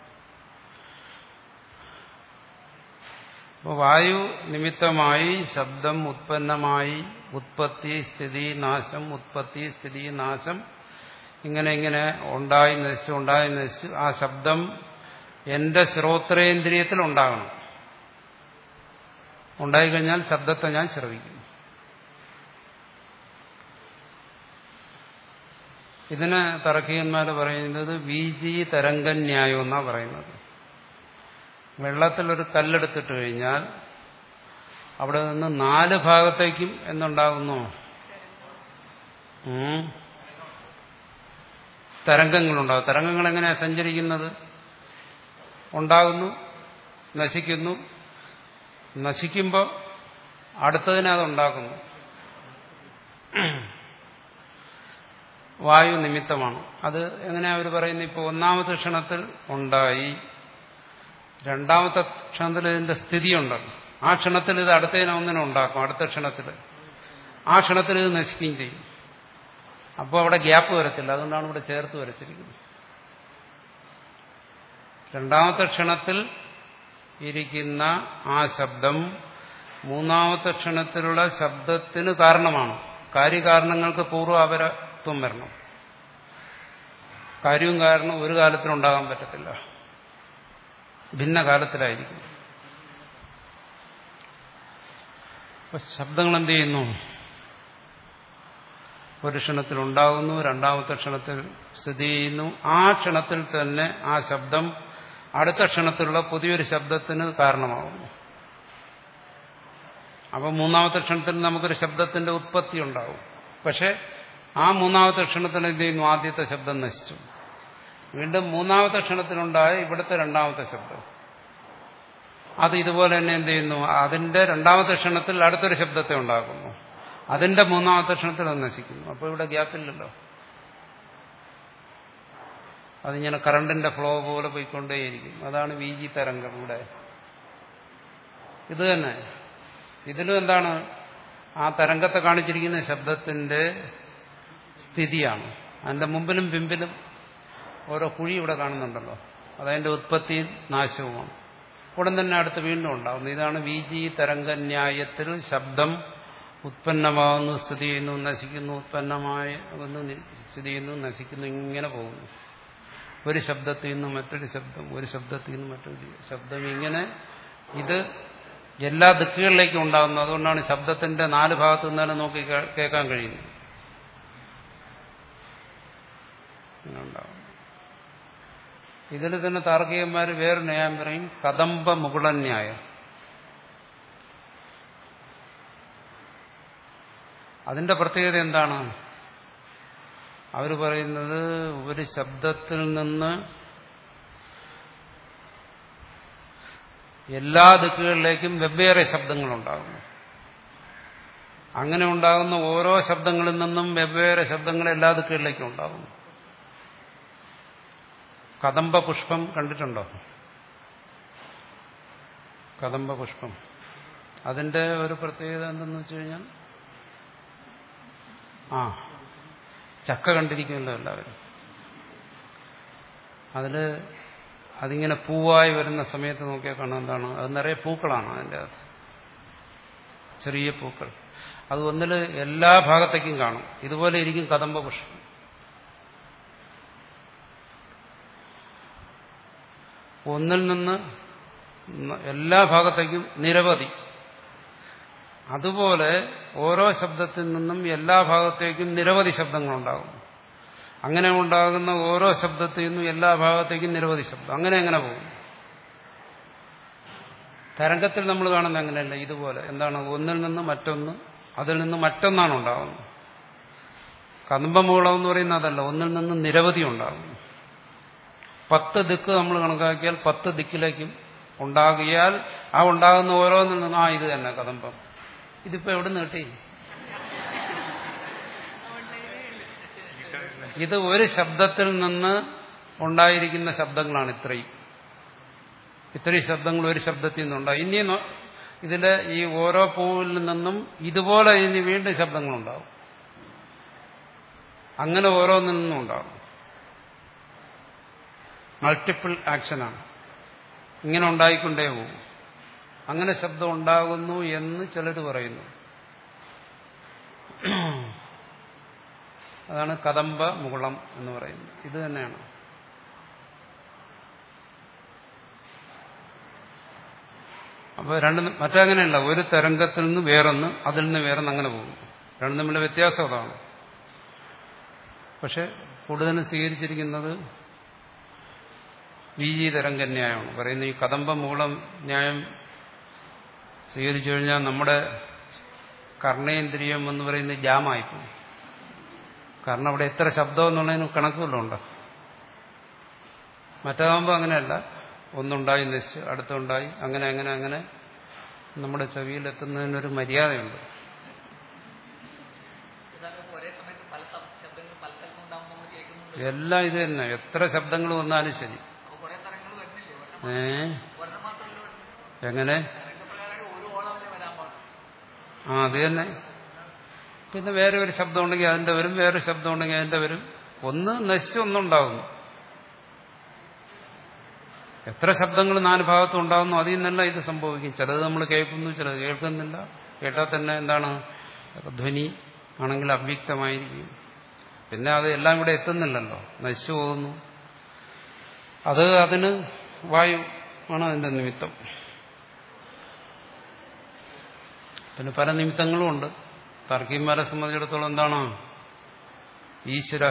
അപ്പോൾ വായു നിമിത്തമായി ശബ്ദം ഉത്പന്നമായി ഉത്പത്തി സ്ഥിതി നാശം ഉത്പത്തി സ്ഥിതി നാശം ഇങ്ങനെ ഇങ്ങനെ ഉണ്ടായി നശിച്ചു ഉണ്ടായി നശിച്ചു ആ ശബ്ദം എന്റെ ശ്രോത്രേന്ദ്രിയത്തിൽ ഉണ്ടാകണം. ഉണ്ടായിക്കഴിഞ്ഞാൽ ശബ്ദത്തെ ഞാൻ ശ്രവിക്കും. ഇതിന് തർക്കികന്മാർ പറയുന്നത് വീജി തരംഗന്യായം എന്നാണ് പറയുന്നത്. വെള്ളത്തിലൊരു കല്ലെടുത്തിട്ട് കഴിഞ്ഞാൽ അവിടെ നിന്ന് നാല് ഭാഗത്തേക്കും എന്തുണ്ടാകുന്നു? തരംഗങ്ങളുണ്ടാകും. തരംഗങ്ങൾ എങ്ങനെയാണ് സഞ്ചരിക്കുന്നത്? ഉണ്ടാകുന്നു, നശിക്കുന്നു, നശിക്കുമ്പോൾ അടുത്തതിനെ അതുണ്ടാക്കുന്നു. വായു നിമിത്തമാണ്. അത് എങ്ങനെയാ അവർ പറയുന്നത്? ഇപ്പോൾ ഒന്നാമത്തെ ക്ഷണത്തിൽ ഉണ്ടായി, രണ്ടാമത്തെ ക്ഷണത്തിൽ ഇതിന്റെ സ്ഥിതിയുണ്ടല്ലോ. ആ ക്ഷണത്തിൽ ഇത് അടുത്തതിനെ ഒന്നിനും ഉണ്ടാക്കും. അടുത്ത ക്ഷണത്തിൽ ആ ക്ഷണത്തിൽ ഇത് നശിക്കുകയും ചെയ്യും. അപ്പോൾ അവിടെ ഗ്യാപ്പ് വരത്തില്ല. അതുകൊണ്ടാണ് ഇവിടെ ചേർത്ത് വരച്ചിരിക്കുന്നത്. രണ്ടാമത്തെ ക്ഷണത്തിൽ ഇരിക്കുന്ന ആ ശബ്ദം മൂന്നാമത്തെ ക്ഷണത്തിലുള്ള ശബ്ദത്തിന് കാരണമാണ്. കാര്യകാരണങ്ങൾക്ക് പൂർവ്വാപരത്വം വരണം. കാര്യവും കാരണം ഒരു കാലത്തിലുണ്ടാകാൻ പറ്റത്തില്ല. ഭിന്ന കാലത്തിലായിരിക്കും. അപ്പൊ ശബ്ദങ്ങൾ എന്ത് ചെയ്യുന്നു? ഒരു ക്ഷണത്തിൽ ഉണ്ടാകുന്നു, രണ്ടാമത്തെ ക്ഷണത്തിൽ സ്ഥിതി ചെയ്യുന്നു. ആ ക്ഷണത്തിൽ തന്നെ ആ ശബ്ദം അടുത്ത ക്ഷണത്തിലുള്ള പുതിയൊരു ശബ്ദത്തിന് കാരണമാകുന്നു. അപ്പൊ മൂന്നാമത്തെ ക്ഷണത്തിൽ നമുക്കൊരു ശബ്ദത്തിന്റെ ഉത്പത്തി ഉണ്ടാവും. പക്ഷെ ആ മൂന്നാമത്തെ ക്ഷണത്തിൽ എന്ത് ചെയ്യുന്നു? ആദ്യത്തെ ശബ്ദം നശിച്ചു. വീണ്ടും മൂന്നാമത്തെ ക്ഷണത്തിലുണ്ടായ ഇവിടുത്തെ രണ്ടാമത്തെ ശബ്ദം അത് ഇതുപോലെ തന്നെ എന്ത് ചെയ്യുന്നു? അതിന്റെ രണ്ടാമത്തെ ക്ഷണത്തിൽ അടുത്തൊരു ശബ്ദത്തെ ഉണ്ടാക്കുന്നു. അതിന്റെ മൂന്നാമത്തെ ക്ഷണത്തിൽ അത് നശിക്കുന്നു. അപ്പോൾ ഇവിടെ ഗ്യാപ്പില്ലല്ലോ. അതിങ്ങനെ കറണ്ടിന്റെ ഫ്ലോ പോലെ പോയിക്കൊണ്ടേയിരിക്കും. അതാണ് വീജി തരംഗം. ഇവിടെ ഇത് തന്നെ. ഇതിലും എന്താണ്? ആ തരംഗത്തെ കാണിച്ചിരിക്കുന്ന ശബ്ദത്തിന്റെ സ്ഥിതിയാണ്. അതിന്റെ മുമ്പിലും പിമ്പിലും ഓരോ കുഴി ഇവിടെ കാണുന്നുണ്ടല്ലോ. അതതിന്റെ ഉത്പത്തിയും നാശവുമാണ്. ഉടൻ തന്നെ അടുത്ത് വീണ്ടും ഉണ്ടാകുന്നു. ഇതാണ് വീജി തരംഗന്യായത്തിൽ ശബ്ദം ഉത്പന്നമാകുന്നു, സ്ഥിതി ചെയ്യുന്നു, നശിക്കുന്നു, ഉത്പന്നമാകുന്നു, സ്ഥിതി ചെയ്യുന്നു, നശിക്കുന്നു, ഇങ്ങനെ പോകുന്നു. ഒരു ശബ്ദത്തിൽ നിന്ന് മറ്റൊരു ശബ്ദം, ഒരു ശബ്ദത്തിൽ നിന്ന് മറ്റൊരു ശബ്ദം, ഇങ്ങനെ ഇത് എല്ലാ ദിക്കുകളിലേക്കും ഉണ്ടാകുന്നു. അതുകൊണ്ടാണ് ശബ്ദത്തിന്റെ നാല് ഭാഗത്തു നിന്നാലും നോക്കി കേൾക്കാൻ കഴിയുന്നത്. ഉണ്ടാകും. ഇതിൽ തന്നെ താർക്കികന്മാർ വേറെ ന്യായം പറയും, കദംബ മുകുളന്യായം. അതിന്റെ പ്രത്യേകത എന്താണ്? അവർ പറയുന്നത് ഒരു ശബ്ദത്തിൽ നിന്ന് എല്ലാ ദിക്കുകളിലേക്കും വെവ്വേറെ ശബ്ദങ്ങളുണ്ടാകുന്നു. അങ്ങനെ ഉണ്ടാകുന്ന ഓരോ ശബ്ദങ്ങളിൽ നിന്നും വെവ്വേറെ ശബ്ദങ്ങൾ എല്ലാ ദിക്കുകളിലേക്കും ഉണ്ടാകുന്നു. കദംബ പുഷ്പം കണ്ടിട്ടുണ്ടോ? കദംബ പുഷ്പം അതിന്റെ ഒരു പ്രത്യേകത എന്തെന്ന് വെച്ച് കഴിഞ്ഞാൽ, ആ ചക്ക കണ്ടിരിക്കുമല്ലോ എല്ലാവരും. അതില് അതിങ്ങനെ പൂവായി വരുന്ന സമയത്ത് നോക്കിയാൽ കാണാൻ എന്താണ്, അത് നിറയെ പൂക്കളാണ് അതിൻ്റെ അകത്ത്, ചെറിയ പൂക്കൾ. അത് ഒന്നിൽ എല്ലാ ഭാഗത്തേക്കും കാണും. ഇതുപോലെ ഇരിക്കും കദംബ പുഷ്പം. ഒന്നിൽ നിന്ന് എല്ലാ ഭാഗത്തേക്കും നിരവധി. അതുപോലെ ഓരോ ശബ്ദത്തിൽ നിന്നും എല്ലാ ഭാഗത്തേക്കും നിരവധി ശബ്ദങ്ങളുണ്ടാകും. അങ്ങനെ ഉണ്ടാകുന്ന ഓരോ ശബ്ദത്തിൽ നിന്നും എല്ലാ ഭാഗത്തേക്കും നിരവധി ശബ്ദം. അങ്ങനെ എങ്ങനെ പോകും? തരംഗത്തിൽ നമ്മൾ കാണുന്നത് അങ്ങനെയല്ല. ഇതുപോലെ എന്താണ്, ഒന്നിൽ നിന്ന് മറ്റൊന്ന്, അതിൽ നിന്ന് മറ്റൊന്നാണ് ഉണ്ടാകുന്നത്. കദംബമൂളം എന്ന് പറയുന്നത് അതല്ല, ഒന്നിൽ നിന്ന് നിരവധി ഉണ്ടാകും. പത്ത് ദിക്ക് നമ്മൾ കണക്കാക്കിയാൽ പത്ത് ദിക്കിലേക്കും ഉണ്ടാകിയാൽ ആ ഉണ്ടാകുന്ന ഓരോന്നിൽ നിന്നും ആ ഇത് തന്നെ കദംബം. ഇതിപ്പോ എവിടെ നിന്ന് കിട്ടി? ഇത് ഒരു ശബ്ദത്തിൽ നിന്ന് ഉണ്ടായിരിക്കുന്ന ശബ്ദങ്ങളാണ് ഇത്രയും. ഇത്രയും ശബ്ദങ്ങൾ ഒരു ശബ്ദത്തിൽ നിന്നുണ്ടാകും. ഇനി ഇതിലെ ഈ ഓരോ പൂവിൽ നിന്നും ഇതുപോലെ ഇനി വീണ്ടും ശബ്ദങ്ങളുണ്ടാവും. അങ്ങനെ ഓരോന്നിൽ നിന്നും ഉണ്ടാകും. മൾട്ടിപ്പിൾ ആക്ഷനാണ്. ഇങ്ങനെ ഉണ്ടായിക്കൊണ്ടേ പോകും. അങ്ങനെ ശബ്ദം ഉണ്ടാകുന്നു എന്ന് ചിലർ പറയുന്നു. അതാണ് കദംബ മുകുളം എന്ന് പറയുന്നത്. ഇത് തന്നെയാണ്. അപ്പോൾ രണ്ട് മറ്റങ്ങനെയല്ല, ഒരു തരംഗത്തിൽ നിന്ന് വേറൊന്ന്, അതിൽ നിന്ന് വേറൊന്ന്, അങ്ങനെ പോകും. രണ്ടും തമ്മിലുള്ള വ്യത്യാസം അതാണ്. പക്ഷെ കൂടുതലും സ്വീകരിച്ചിരിക്കുന്നത് വി ജി തരംഗന്യായമാണ്. പറയുന്നത് ഈ കദംബ മൂളം ന്യായം സ്വീകരിച്ചു കഴിഞ്ഞാൽ നമ്മുടെ കർണേന്ദ്രിയം എന്ന് പറയുന്നത് ജാമായിപ്പോകും. കാരണം അവിടെ എത്ര ശബ്ദം എന്നുള്ളതിന് കണക്കുമല്ലോ ഉണ്ട്. മറ്റാകുമ്പോൾ അങ്ങനെയല്ല, ഒന്നുണ്ടായി നശിച്ച് അടുത്തുണ്ടായി, അങ്ങനെ അങ്ങനെ അങ്ങനെ നമ്മുടെ ചെവിയിലെത്തുന്നതിനൊരു മര്യാദയുണ്ട്. എല്ലാം ഇത് തന്നെ, എത്ര ശബ്ദങ്ങൾ വന്നാലും ശരി. ഏ എങ്ങനെ? ആ അത് തന്നെ. പിന്നെ വേറെ ഒരു ശബ്ദം ഉണ്ടെങ്കിൽ അതിന്റെ വരും, വേറെ ശബ്ദം ഉണ്ടെങ്കിൽ അതിന്റെ വരും. ഒന്ന് നശിച്ച് ഒന്നുണ്ടാകുന്നു. എത്ര ശബ്ദങ്ങൾ നാല് ഭാഗത്തും ഉണ്ടാകുന്നു, അതിൽ നിന്നല്ല ഇത് സംഭവിക്കും. ചിലത് നമ്മൾ കേൾക്കുന്നു, ചിലത് കേൾക്കുന്നില്ല. കേട്ടാൽ തന്നെ എന്താണ്, ധ്വനി ആണെങ്കിൽ അവ്യക്തമായിരിക്കും. പിന്നെ അത് എല്ലാം ഇവിടെ എത്തുന്നില്ലല്ലോ, നശിച്ചു പോകുന്നു. അത് അതിന് വായു ആണ് അതിന്റെ നിമിത്തം. പിന്നെ പല നിമിത്തങ്ങളും ഉണ്ട്. താർക്കികന്മാരെ സംബന്ധിച്ചിടത്തോളം എന്താണ്, ഈശ്വര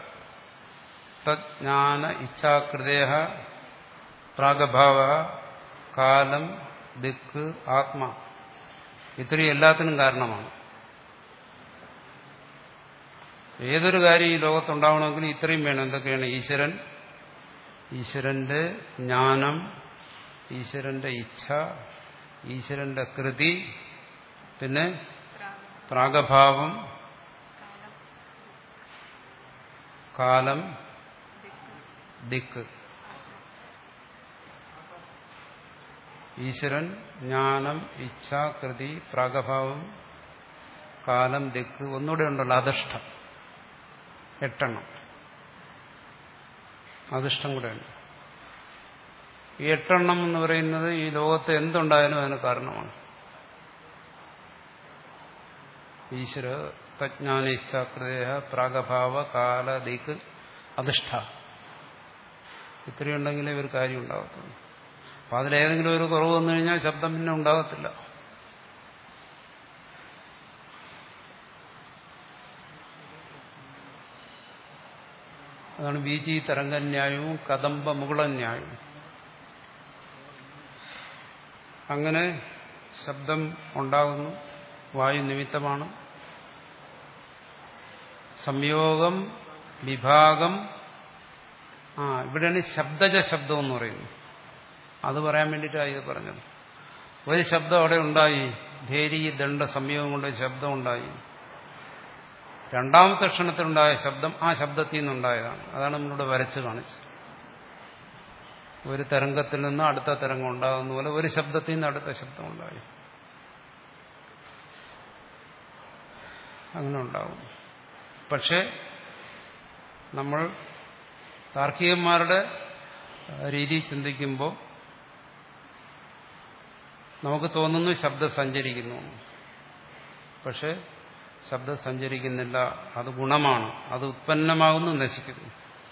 തജ്ഞാന ഇച്ഛാകൃതേഹ പ്രാഗഭാവ കാലം ദിക്ക് ആത്മാ, ഇത്രയും എല്ലാത്തിനും കാരണമാണ്. ഏതൊരു കാര്യം ഈ ലോകത്തുണ്ടാവണമെങ്കിൽ ഇത്രയും വേണം. എന്തൊക്കെയാണ്? ഈശ്വരൻ, ഈശ്വരന്റെ ജ്ഞാനം, ഈശ്വരന്റെ ഇച്ഛ, ഈശ്വരന്റെ കൃതി, പിന്നെ പ്രാഗഭാവം, കാലം, ദിക്ക്. ഈശ്വരൻ, ജ്ഞാനം, ഇച്ഛ, കൃതി, പ്രാഗഭാവം, കാലം, ദിക്ക്. ഒന്നുകൂടെ ഉണ്ടല്ലോ, അധിഷ്ഠം. എട്ടെണ്ണം അധിഷ്ഠം കൂടെ ഉണ്ട്. ഈ എട്ടെണ്ണം എന്ന് പറയുന്നത് ഈ ലോകത്ത് എന്തുണ്ടായാലും അതിന് കാരണമാണ്. ഈശ്വര തജ്ഞാന ഇച്ഛാകൃതേഹ പ്രാഗഭാവ കാല ദിക്ക് അധിഷ്ഠ. ഇത്രയുണ്ടെങ്കിലേ ഒരു കാര്യം ഉണ്ടാകത്തുള്ളൂ. അപ്പം അതിലേതെങ്കിലും ഒരു കുറവ് വന്നു കഴിഞ്ഞാൽ ശബ്ദം പിന്നെ ഉണ്ടാകത്തില്ല. അതാണ് വീചി തരംഗന്യായവും കദംബ മുകുളന്യായവും. അങ്ങനെ ശബ്ദം ഉണ്ടാകുന്നു, വായു നിമിത്തമാണ്. സംയോഗം, വിഭാഗം. ആ ഇവിടെയാണ് ശബ്ദജ ശബ്ദം എന്ന് പറയുന്നത്. അത് പറയാൻ വേണ്ടിയിട്ടാണ് ഇത് പറഞ്ഞത്. ഒരു ശബ്ദം അവിടെ ഉണ്ടായി, ഭേരി ദണ്ഡ സംയോഗം കൊണ്ട് ശബ്ദം ഉണ്ടായി. രണ്ടാമത്തെ ക്ഷണത്തിലുണ്ടായ ശബ്ദം ആ ശബ്ദത്തിൽ നിന്നുണ്ടായതാണ്. അതാണ് നമ്മളിവിടെ വരച്ച് കാണിച്ചത്. ഒരു തരംഗത്തിൽ നിന്ന് അടുത്ത തരംഗം ഉണ്ടാകുന്ന പോലെ ഒരു ശബ്ദത്തിൽ നിന്ന് അടുത്ത ശബ്ദം ഉണ്ടായി. അങ്ങനെ ഉണ്ടാകും. പക്ഷെ നമ്മൾ താർക്കികന്മാരുടെ രീതി ചിന്തിക്കുമ്പോൾ നമുക്ക് തോന്നുന്നു ശബ്ദം സഞ്ചരിക്കുന്നു. പക്ഷെ ശബ്ദം സഞ്ചരിക്കുന്നില്ല. അത് ഗുണമാണ്. അത് ഉത്പന്നമാകുന്നു, നശിക്കുന്നു.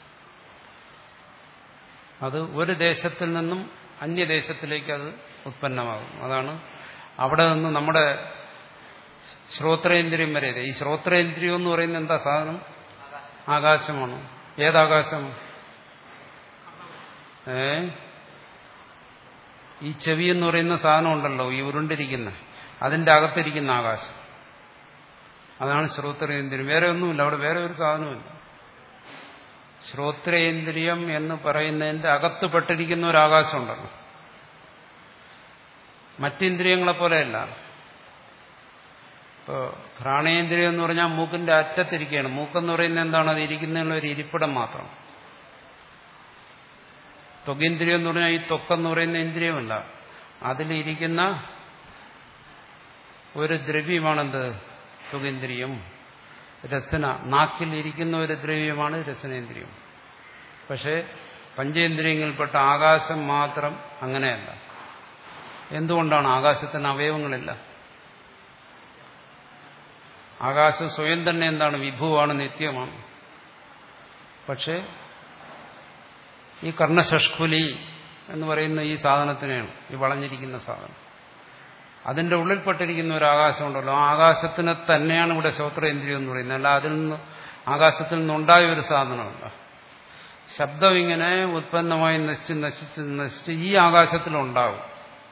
അത് ഒരു ദേശത്തിൽ നിന്നും അന്യദേശത്തിലേക്ക് അത് ഉത്പന്നമാകും. അതാണ് അവിടെ നിന്ന് നമ്മുടെ ശ്രോത്രേന്ദ്രിയം വരെ. ഈ ശ്രോത്രേന്ദ്രിയം എന്ന് പറയുന്നത് എന്താ സാധനം? ആകാശമാണ്. ഏതാകാശം? ഏ ഈ ചെവി എന്ന് പറയുന്ന സാധനം ഉണ്ടല്ലോ, ഈ ഉരുണ്ടിരിക്കുന്ന, അതിന്റെ അകത്തിരിക്കുന്ന ആകാശം, അതാണ് ശ്രോത്രേന്ദ്രിയം. വേറെ ഒന്നുമില്ല, അവിടെ വേറെ ഒരു സാധനമില്ല. ശ്രോത്രേന്ദ്രിയം എന്ന് പറയുന്നതിന്റെ അകത്ത് പെട്ടിരിക്കുന്ന ഒരു ആകാശം ഉണ്ടല്ലോ, മറ്റിന്ദ്രിയങ്ങളെ പോലെയല്ല. ഇപ്പോ ഘ്രാണേന്ദ്രിയം എന്ന് പറഞ്ഞാൽ മൂക്കിന്റെ അറ്റത്തിരിക്കുകയാണ്. മൂക്കെന്ന് പറയുന്നത് എന്താണ്? അത് ഇരിക്കുന്നതിനുള്ള ഒരു ഇരിപ്പിടം മാത്രം. ത്വകേന്ദ്രിയം എന്ന് പറഞ്ഞാൽ ഈ ത്വക്കെന്ന് പറയുന്ന ഇന്ദ്രിയമല്ല, അതിലിരിക്കുന്ന ഒരു ദ്രവ്യമാണെന്ത്? ത്വകേന്ദ്രിയം. രസന, നാക്കിൽ ഇരിക്കുന്ന ഒരു ദ്രവ്യമാണ് രസനേന്ദ്രിയം. പക്ഷെ പഞ്ചേന്ദ്രിയങ്ങളിൽപ്പെട്ട ആകാശം മാത്രം അങ്ങനെയല്ല. എന്തുകൊണ്ടാണ്? ആകാശത്തിന് അവയവങ്ങളില്ല. ആകാശം സ്വയം തന്നെ എന്താണ്? വിഭുവാണ്, നിത്യമാണ്. പക്ഷെ ഈ കർണശഷ്കുലി എന്ന് പറയുന്ന ഈ സാധനത്തിനെയാണ്, ഈ വളഞ്ഞിരിക്കുന്ന സാധനം, അതിന്റെ ഉള്ളിൽപ്പെട്ടിരിക്കുന്ന ഒരു ആകാശമുണ്ടല്ലോ, ആ ആകാശത്തിനെ തന്നെയാണ് ഇവിടെ ശ്രോത്രേന്ദ്രിയം എന്ന് പറയുന്നത്. അല്ല അതിൽ നിന്ന് ആകാശത്തിൽ നിന്നുണ്ടായ ഒരു സാധനമല്ല. ശബ്ദം ഇങ്ങനെ ഉത്പന്നമായി നശിച്ച് നശിച്ച് നശിച്ച് ഈ ആകാശത്തിലുണ്ടാവും.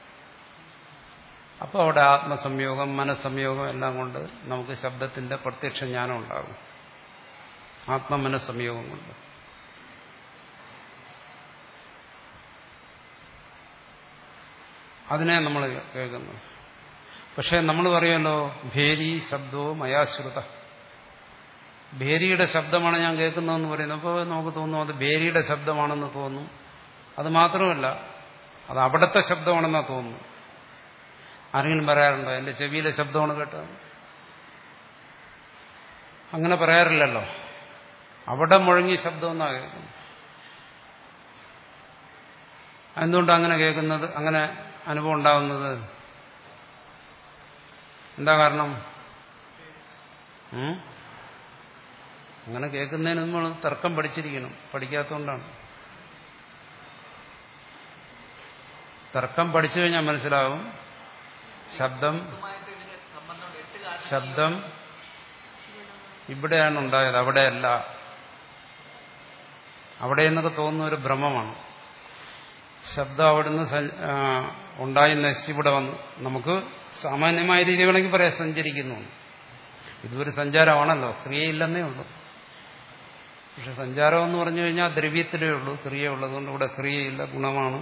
അപ്പോൾ അവിടെ ആത്മസംയോഗം, മനസ്സംയോഗം എല്ലാം കൊണ്ട് നമുക്ക് ശബ്ദത്തിന്റെ പ്രത്യക്ഷ ജ്ഞാനം ഉണ്ടാകും. ആത്മമനസ്സംയോഗം കൊണ്ട്. അതിനെ നമ്മൾ കേൾക്കുന്നു. പക്ഷെ നമ്മൾ പറയുമല്ലോ, ഭേരി ശബ്ദവും മയാശ്രുത, ഭേരിയുടെ ശബ്ദമാണ് ഞാൻ കേൾക്കുന്നതെന്ന് പറയുന്നത്. അപ്പോൾ നമുക്ക് തോന്നും അത് ഭേരിയുടെ ശബ്ദമാണെന്ന് തോന്നും. അത് മാത്രമല്ല, അത് അവിടുത്തെ ശബ്ദമാണെന്നാ തോന്നുന്നു. ആരെങ്കിലും പറയാറുണ്ടോ എന്റെ ചെവിയിലെ ശബ്ദമാണ് കേട്ടത്? അങ്ങനെ പറയാറില്ലല്ലോ. അവിടെ മുഴങ്ങിയ ശബ്ദമെന്നാണ് കേൾക്കുന്നത്. എന്തുകൊണ്ടാണ് അങ്ങനെ കേൾക്കുന്നത്, അങ്ങനെ അനുഭവം ഉണ്ടാകുന്നത്? എന്താ കാരണം? അങ്ങനെ കേൾക്കുന്നതിന് നമ്മൾ തർക്കം പഠിച്ചിരിക്കണം. പഠിക്കാത്തതുകൊണ്ടാണ്. തർക്കം പഠിച്ചു കഴിഞ്ഞാൽ മനസ്സിലാവും ശബ്ദം ശബ്ദം ഇവിടെയാണ് ഉണ്ടായത്, അവിടെയല്ല. അവിടെ എന്നൊക്കെ തോന്നുന്ന ഒരു ഭ്രമമാണ്. ശബ്ദം അവിടുന്ന് ഉണ്ടായി നശിച്ച് ഇവിടെ വന്നു. നമുക്ക് സാമാന്യമായ രീതി വേണമെങ്കിൽ പറയാം സഞ്ചരിക്കുന്നു. ഇതൊരു സഞ്ചാരമാണല്ലോ, ക്രിയയില്ലെന്നേ ഉള്ളൂ. പക്ഷെ സഞ്ചാരം എന്ന് പറഞ്ഞു കഴിഞ്ഞാൽ ദ്രവ്യത്തിലേ ഉള്ളൂ, ക്രിയ ഉള്ളതുകൊണ്ട് ഇവിടെ ക്രിയയില്ല, ഗുണമാണ്.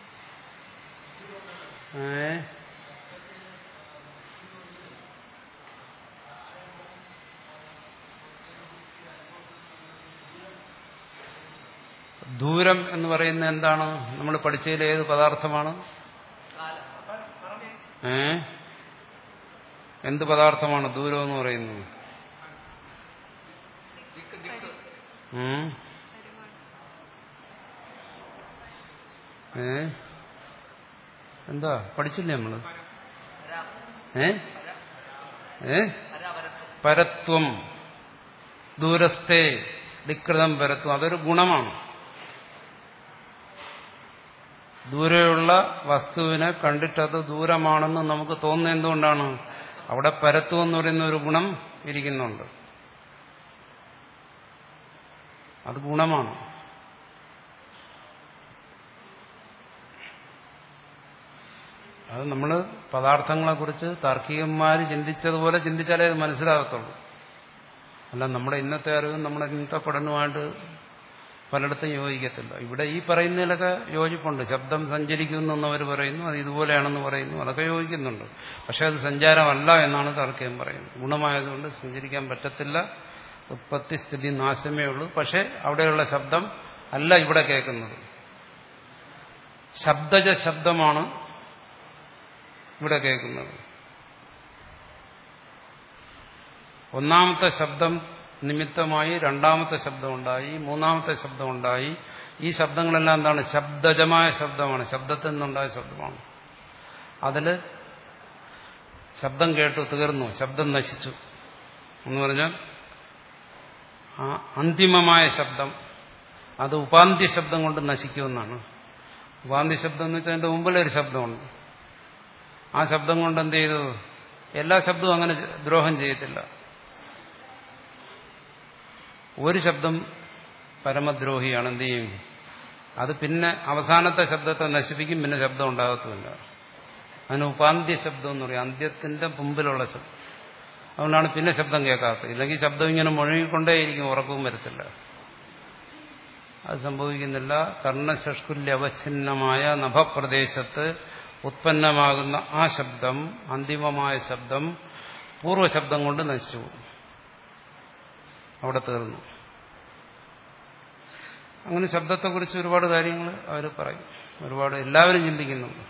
ഏ ദൂരം എന്ന് പറയുന്നത് എന്താണ്? നമ്മൾ പഠിച്ചതിൽ ഏത് പദാർത്ഥമാണ്? ഏ എന്ത് പദാർത്ഥമാണ് ദൂരം എന്ന് പറയുന്നത്? ഏ എന്താ പഠിച്ചില്ലേ നമ്മള്? ഏ ഏ പരത്വം, ദൂരസ്ഥേ ധികൃതം പരത്വം, അതൊരു ഗുണമാണ്. ദൂരെയുള്ള വസ്തുവിനെ കണ്ടിട്ടത് ദൂരമാണെന്ന് നമുക്ക് തോന്നുന്നത് എന്തുകൊണ്ടാണ്? അവിടെ പരത്വം എന്ന് പറയുന്ന ഒരു ഗുണം ഇരിക്കുന്നുണ്ട്. അത് ഗുണമാണ്. അത് നമ്മൾ പദാർത്ഥങ്ങളെക്കുറിച്ച് താർക്കികന്മാർ ചിന്തിച്ചതുപോലെ ചിന്തിച്ചാലേ അത് മനസ്സിലാകത്തുള്ളൂ. അല്ല നമ്മുടെ ഇന്നത്തെ അറിവും നമ്മുടെ ഇന്നത്തെ പഠനവുമായിട്ട് പലയിടത്തും യോജിക്കത്തില്ല. ഇവിടെ ഈ പറയുന്നതിലൊക്കെ യോജിപ്പുണ്ട്. ശബ്ദം സഞ്ചരിക്കുന്നു അവർ പറയുന്നു, അത് ഇതുപോലെയാണെന്ന് പറയുന്നു, അതൊക്കെ യോജിക്കുന്നുണ്ട്. പക്ഷെ അത് സഞ്ചാരമല്ല എന്നാണ് താർക്കികം പറയുന്നത്. ഗുണമായതുകൊണ്ട് സഞ്ചരിക്കാൻ പറ്റത്തില്ല, ഉത്പത്തി സ്ഥിതി നാശമേ ഉള്ളൂ. പക്ഷെ അവിടെയുള്ള ശബ്ദം അല്ല ഇവിടെ കേൾക്കുന്നത്. ശബ്ദജ ശബ്ദമാണ് ഇവിടെ കേൾക്കുന്നത്. ഒന്നാമത്തെ ശബ്ദം നിമിത്തമായി രണ്ടാമത്തെ ശബ്ദമുണ്ടായി, മൂന്നാമത്തെ ശബ്ദമുണ്ടായി. ഈ ശബ്ദങ്ങളെല്ലാം എന്താണ്? ശബ്ദജമായ ശബ്ദമാണ്, ശബ്ദത്തിൽ നിന്നുണ്ടായ ശബ്ദമാണ്. അതിൽ ശബ്ദം കേട്ടു, തീർന്നു, ശബ്ദം നശിച്ചു എന്ന് പറഞ്ഞാൽ ആ അന്തിമമായ ശബ്ദം അത് ഉപാന്ത്യ ശബ്ദം കൊണ്ട് നശിക്കുമെന്നാണ്. ഉപാന്ത്യ ശബ്ദം എന്ന് വെച്ചാൽ അതിന്റെ മുമ്പിലൊരു ശബ്ദമുണ്ട്. ആ ശബ്ദം കൊണ്ട് എന്ത് ചെയ്തു? എല്ലാ ശബ്ദവും അങ്ങനെ ദ്രോഹം ചെയ്യത്തില്ല. ഒരു ശബ്ദം പരമദ്രോഹിയാണ്, എന്ത് ചെയ്യും? അത് പിന്നെ അവസാനത്തെ ശബ്ദത്തെ നശിപ്പിക്കും, പിന്നെ ശബ്ദം ഉണ്ടാകത്തുമില്ല. അതിന് ഉപാന്ത്യ ശബ്ദം എന്ന് പറയും, അന്ത്യത്തിന്റെ മുമ്പിലുള്ള ശബ്ദം. അതുകൊണ്ടാണ് പിന്നെ ശബ്ദം കേൾക്കാത്തത്. ഇല്ലെങ്കിൽ ശബ്ദം ഇങ്ങനെ മുഴങ്ങിക്കൊണ്ടേയിരിക്കും, ഉറക്കവും വരത്തില്ല. അത് സംഭവിക്കുന്നില്ല. കർണശഷ്കുല്യ അവഛിന്നമായ നഭപ്രദേശത്ത് ഉത്പന്നമാകുന്ന ആ ശബ്ദം, അന്തിമമായ ശബ്ദം പൂർവ്വശബ്ദം കൊണ്ട് നശിച്ചു പോകും, അവിടെ തീർന്നു. അങ്ങനെ ശബ്ദത്തെക്കുറിച്ച് ഒരുപാട് കാര്യങ്ങൾ അവർ പറയും, ഒരുപാട് എല്ലാവരും ചിന്തിക്കുന്നുണ്ട്.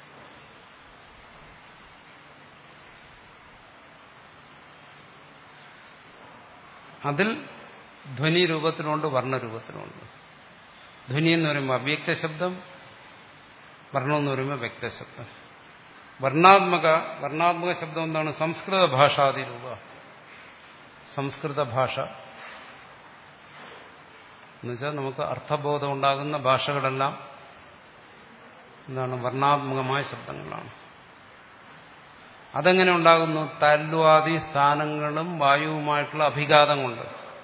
അതിൽ ധ്വനി രൂപത്തിലുണ്ട്, വർണ്ണരൂപത്തിലുണ്ട്. ധ്വനി എന്ന് പറയുമ്പോൾ അവ്യക്ത ശബ്ദം, വർണ്ണം എന്ന് പറയുമ്പോൾ വ്യക്തശബ്ദം. വർണ്ണാത്മക വർണ്ണാത്മക ശബ്ദം എന്താണ്? സംസ്കൃത ഭാഷാതിരൂപ, സംസ്കൃത ഭാഷ എന്നുവെച്ചാൽ നമുക്ക് അർത്ഥബോധം ഉണ്ടാകുന്ന ഭാഷകളെല്ലാം എന്താണ്? വർണ്ണാത്മകമായ ശബ്ദങ്ങളാണ്. അതെങ്ങനെ ഉണ്ടാകുന്നു? തല്വാദി സ്ഥാനങ്ങളും വായുവുമായിട്ടുള്ള അഭിഘാതം കൊണ്ട്.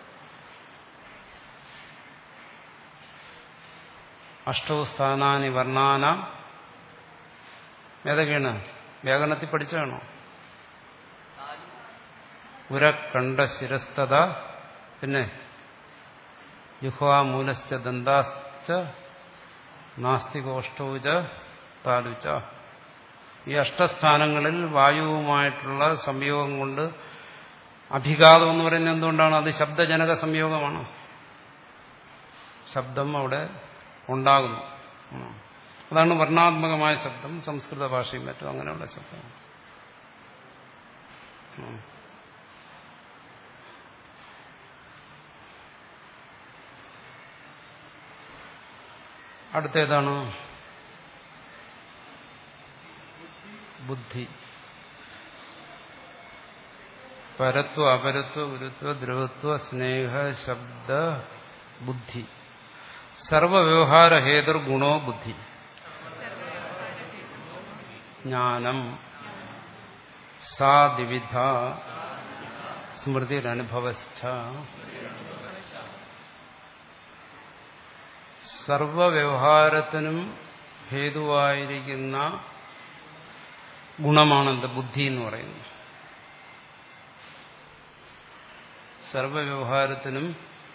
അഷ്ടൗ സ്ഥാനാനി വർണ്ണാന ഏതൊക്കെയാണ്? വ്യാകരണത്തിൽ പഠിച്ചതാണോ? ഉരകണ്ഠ ശിരസ്തത, പിന്നെ യുഹ്വാമൂലശ്ച ദന്താശ്ച നാസ്തികോഷ്ടൗച താലുച. ഈ അഷ്ടസ്ഥാനങ്ങളിൽ വായുവുമായിട്ടുള്ള സംയോഗം കൊണ്ട് അഭിഘാതം എന്ന് പറയുന്നത് എന്തുകൊണ്ടാണ്? അത് ശബ്ദജനക സംയോഗമാണ്. ശബ്ദം അവിടെ ഉണ്ടാകുന്നു. അതാണ് വർണ്ണാത്മകമായ ശബ്ദം. സംസ്കൃത ഭാഷയും മറ്റും അങ്ങനെയുള്ള ശബ്ദം. അടുത്തേതാണ്? ബുദ്ധി. പരത്വ അപരത്വ ഗുരുത്വ ദ്രവത്വ സ്നേഹ ശബ്ദ ബുദ്ധി. സർവവ്യവഹാര ഹേതുർ ഗുണോ ബുദ്ധി. ജ്ഞാനം സാ ദ്വിവിധ സ്മൃതിരനുഭവശ്ച. സർവവ്യവഹാരത്തിനും ഹേതുവായിരിക്കുന്ന ഗുണമാണെന്ത്? ബുദ്ധി എന്ന് പറയുന്നത്. സർവവ്യവഹാരത്തിനും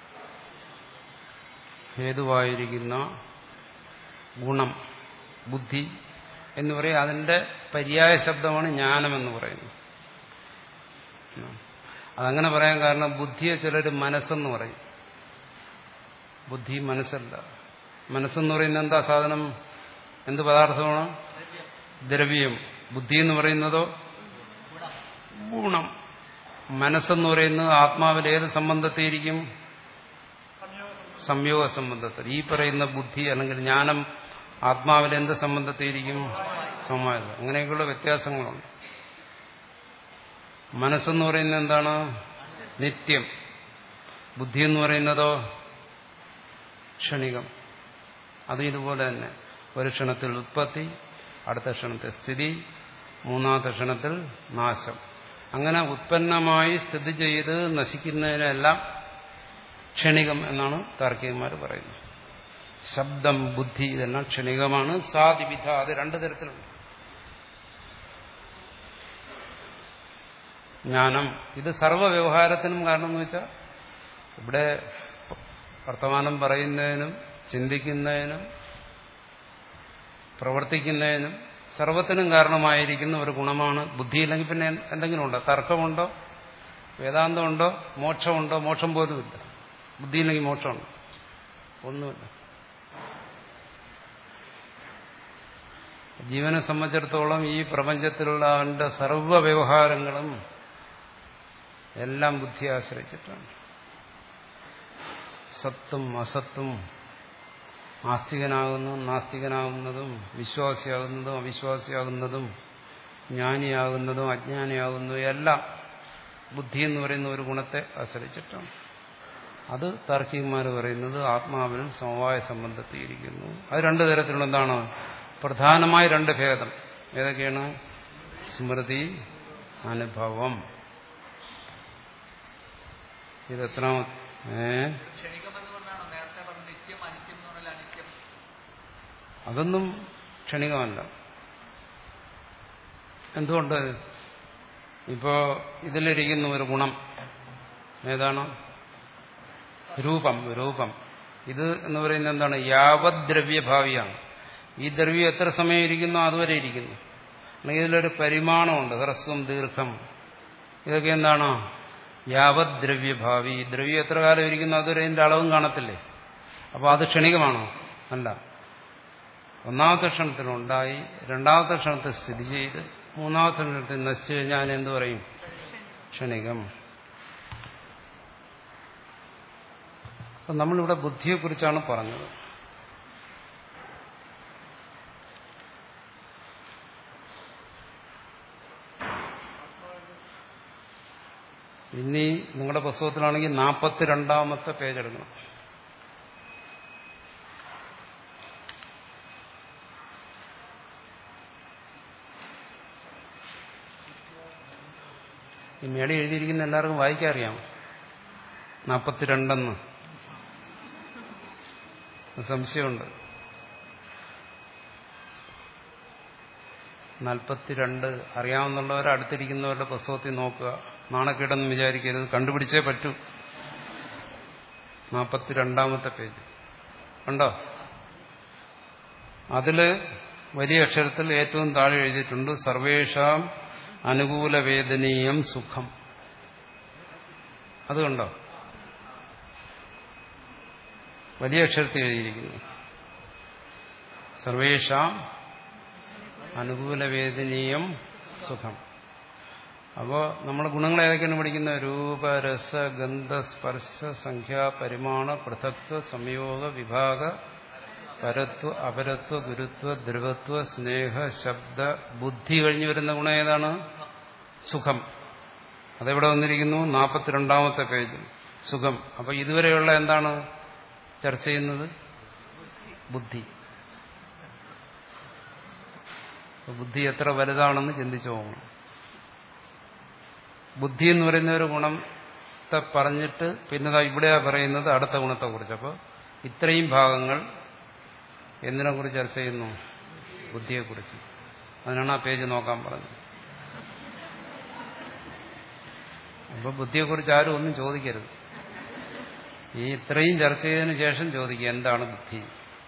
ഹേതുവായിരിക്കുന്ന ഗുണം ബുദ്ധി എന്ന് പറയും. അതിന്റെ പര്യായ ശബ്ദമാണ് ജ്ഞാനം എന്ന് പറയുന്നത്. അതങ്ങനെ പറയാൻ കാരണം ബുദ്ധിയെ ചിലർ മനസ്സെന്ന് പറയും. ബുദ്ധി മനസ്സല്ല. മനസ്സെന്ന് പറയുന്നത് എന്താ സാധനം? എന്ത് പദാർത്ഥമാണ്? ദ്രവ്യം. ബുദ്ധി എന്ന് പറയുന്നതോ ഗുണം. മനസ്സെന്ന് പറയുന്നത് ആത്മാവിൽ ഏത് സംബന്ധത്തെയിരിക്കും? സംയോഗ സംബന്ധത്തിൽ. ഈ പറയുന്ന ബുദ്ധി അല്ലെങ്കിൽ ജ്ഞാനം ആത്മാവിൽ എന്ത് സംബന്ധത്തെയിരിക്കും? സമവായം. അങ്ങനെയൊക്കെയുള്ള വ്യത്യാസങ്ങളുണ്ട്. മനസ്സെന്ന് പറയുന്നത് എന്താണ്? നിത്യം. ബുദ്ധി എന്ന് പറയുന്നതോ ക്ഷണികം. അതും ഇതുപോലെ തന്നെ. ഒരു ക്ഷണത്തിൽ ഉത്പത്തി, അടുത്ത ക്ഷണത്തിൽ സ്ഥിതി, മൂന്നാമത്തെ ക്ഷണത്തിൽ നാശം. അങ്ങനെ ഉത്പന്നമായി സ്ഥിതി ചെയ്ത് നശിക്കുന്നതിനെല്ലാം ക്ഷണികം എന്നാണ് താർക്കികന്മാർ പറയുന്നത്. ശബ്ദം, ബുദ്ധി ഇതെല്ലാം ക്ഷണികമാണ്. സാധിവിധ, അത് രണ്ടു തരത്തിലുണ്ട്. ജ്ഞാനം ഇത് സർവ്വവ്യവഹാരത്തിനും കാരണം എന്ന് വെച്ചാൽ ഇവിടെ വർത്തമാനം പറയുന്നതിനും ചിന്തിക്കുന്നതിനും പ്രവർത്തിക്കുന്നതിനും സർവത്തിനും കാരണമായിരിക്കുന്ന ഒരു ഗുണമാണ് ബുദ്ധിയില്ലെങ്കിൽ പിന്നെ എന്തെങ്കിലും ഉണ്ടോ? തർക്കമുണ്ടോ? വേദാന്തമുണ്ടോ? മോക്ഷമുണ്ടോ? മോക്ഷം പോലുമില്ല. ബുദ്ധിയില്ലെങ്കിൽ മോക്ഷമുണ്ടോ? ഒന്നുമില്ല. ജീവനെ സംബന്ധിച്ചിടത്തോളം ഈ പ്രപഞ്ചത്തിലുള്ള അവന്റെ സർവ്വ വ്യവഹാരങ്ങളും എല്ലാം ബുദ്ധിയെ ആശ്രയിച്ചിട്ടാണ്. സത്തും അസത്തും, ആസ്തികനാകുന്നതും നാസ്തികനാകുന്നതും, വിശ്വാസിയാകുന്നതും അവിശ്വാസിയാകുന്നതും, ജ്ഞാനിയാകുന്നതും അജ്ഞാനിയാകുന്നതും എല്ലാം ബുദ്ധി എന്ന് പറയുന്ന ഒരു ഗുണത്തെ ആശ്രയിച്ചിട്ടാണ്. അത് താർക്കികന്മാർ പറയുന്നത് ആത്മാവിൽ സമവായ സംബന്ധത്തിയിരിക്കുന്നു. അത് രണ്ടു തരത്തിലുള്ള എന്താണ്? പ്രധാനമായ രണ്ട് ഭേദം ഏതൊക്കെയാണ്? സ്മൃതി, അനുഭവം. ഇതെത്ര അതൊന്നും ക്ഷണികമല്ല. എന്തുകൊണ്ട്? ഇപ്പോ ഇതിലിരിക്കുന്ന ഒരു ഗുണം ഏതാണ്? രൂപം. രൂപം ഇത് എന്ന് പറയുന്നത് എന്താണ്? യാവത് ദ്രവ്യഭാവിയാണ്. ഈ ദ്രവ്യം എത്ര സമയം ഇരിക്കുന്നോ അതുവരെ ഇരിക്കുന്നു. അല്ലെങ്കിൽ ഇതിലൊരു പരിമാണമുണ്ട്, ഹ്രസ്വം ദീർഘം. ഇതൊക്കെ എന്താണ്? യാവത് ദ്രവ്യഭാവി. ദ്രവ്യം എത്ര കാലം ഇരിക്കുന്നു അതുവരെ ഇതിന്റെ അളവും കാണത്തില്ലേ? അപ്പോൾ അത് ക്ഷണികമാണോ? അല്ല. ഒന്നാമത്തെ ക്ഷണത്തിലുണ്ടായി, രണ്ടാമത്തെ ക്ഷണത്തിൽ സ്ഥിതി ചെയ്ത്, മൂന്നാമത്തെ ക്ഷണത്തിൽ നശിച്ചു കഴിഞ്ഞാൽ എന്ത് പറയും? ക്ഷണികം. അപ്പം നമ്മളിവിടെ ബുദ്ധിയെക്കുറിച്ചാണ് പറഞ്ഞത്. ഇനി നിങ്ങളുടെ പുസ്തകത്തിലാണെങ്കിൽ നാൽപ്പത്തിരണ്ടാമത്തെ പേജ് എടുക്കണം. ഈ മേടി എഴുതിയിരിക്കുന്ന എല്ലാവർക്കും വായിക്കാൻ അറിയാം. നാൽപ്പത്തിരണ്ടെന്ന് സംശയമുണ്ട്. നാൽപ്പത്തിരണ്ട് അറിയാവുന്നവർ അടുത്തിരിക്കുന്നവരുടെ പുസ്തകത്തിൽ നോക്കുക. നാണക്കേടെന്ന് വിചാരിക്കരുത്, കണ്ടുപിടിച്ചേ പറ്റൂ. നാൽപ്പത്തിരണ്ടാമത്തെ പേജ് കണ്ടോ? അതില് വലിയ അക്ഷരത്തിൽ ഏറ്റവും താഴെ എഴുതിയിട്ടുണ്ട് സർവേഷാം അനുകൂലവേദനീയം സുഖം. അത് കണ്ടോ? വലിയ അക്ഷരത്തിൽ എഴുതിയിരിക്കുന്നു സർവേഷാം അനുകൂലവേദനീയം സുഖം. അപ്പോൾ നമ്മൾ ഗുണങ്ങൾ ഏതൊക്കെയാണ് പഠിക്കുന്നത്? രൂപ, രസ, ഗന്ധ, സ്പർശ, സംഖ്യ, പരിമാണ, പൃഥക്ത്വ, സംയോഗ, വിഭാഗ, പരത്വ, അപരത്വ, ഗുരുത്വ, ദ്രവത്വ, സ്നേഹ, ശബ്ദ, ബുദ്ധി കഴിഞ്ഞു വരുന്ന ഗുണം ഏതാണ്? സുഖം. അതെവിടെ വന്നിരിക്കുന്നു? നാൽപ്പത്തിരണ്ടാമത്തെ പേജ്. സുഖം. അപ്പൊ ഇതുവരെയുള്ള എന്താണ് ചർച്ച ചെയ്യുന്നത്? ബുദ്ധി. ബുദ്ധി എത്ര വലുതാണെന്ന് ചിന്തിച്ചു പോകണം. ബുദ്ധി എന്ന് പറയുന്ന ഒരു ഗുണത്തെ പറഞ്ഞിട്ട് പിന്നെ ഇവിടെയാ പറയുന്നത് അടുത്ത ഗുണത്തെക്കുറിച്ച്. അപ്പോൾ ഇത്രയും ഭാഗങ്ങൾ എന്തിനെ കുറിച്ച് ചർച്ച ചെയ്യുന്നു? ബുദ്ധിയെക്കുറിച്ച്. അതിനാണ് ആ പേജ് നോക്കാൻ പറഞ്ഞത്. അപ്പോൾ ബുദ്ധിയെക്കുറിച്ച് ആരും ഒന്നും ചോദിക്കരുത്. ഈ ഇത്രയും ചർച്ച ചെയ്തതിനു ശേഷം ചോദിക്കുക എന്താണ് ബുദ്ധി.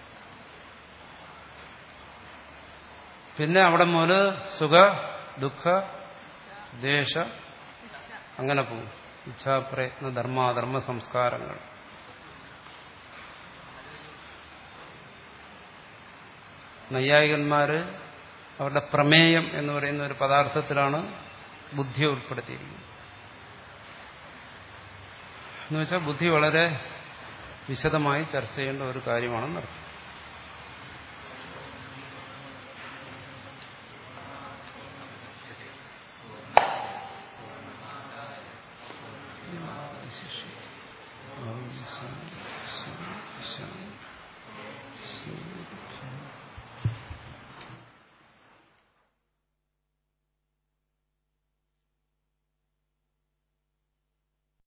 പിന്നെ അവിടെ മുതൽ സുഖ, ദുഃഖ, ദേശ, അങ്ങനെ പോകും. ഇച്ഛാപ്രയത്ന, ധർമാധർമ്മ സംസ്കാരങ്ങൾ. നൈയായികന്മാര് അവരുടെ പ്രമേയം എന്ന് പറയുന്ന ഒരു പദാർത്ഥത്തിലാണ് ബുദ്ധിയെ ഉൾപ്പെടുത്തിയിരിക്കുന്നത്. എന്നുവെച്ചാൽ ബുദ്ധി വളരെ വിശദമായി ചർച്ച ചെയ്യേണ്ട ഒരു കാര്യമാണെന്നർത്ഥം.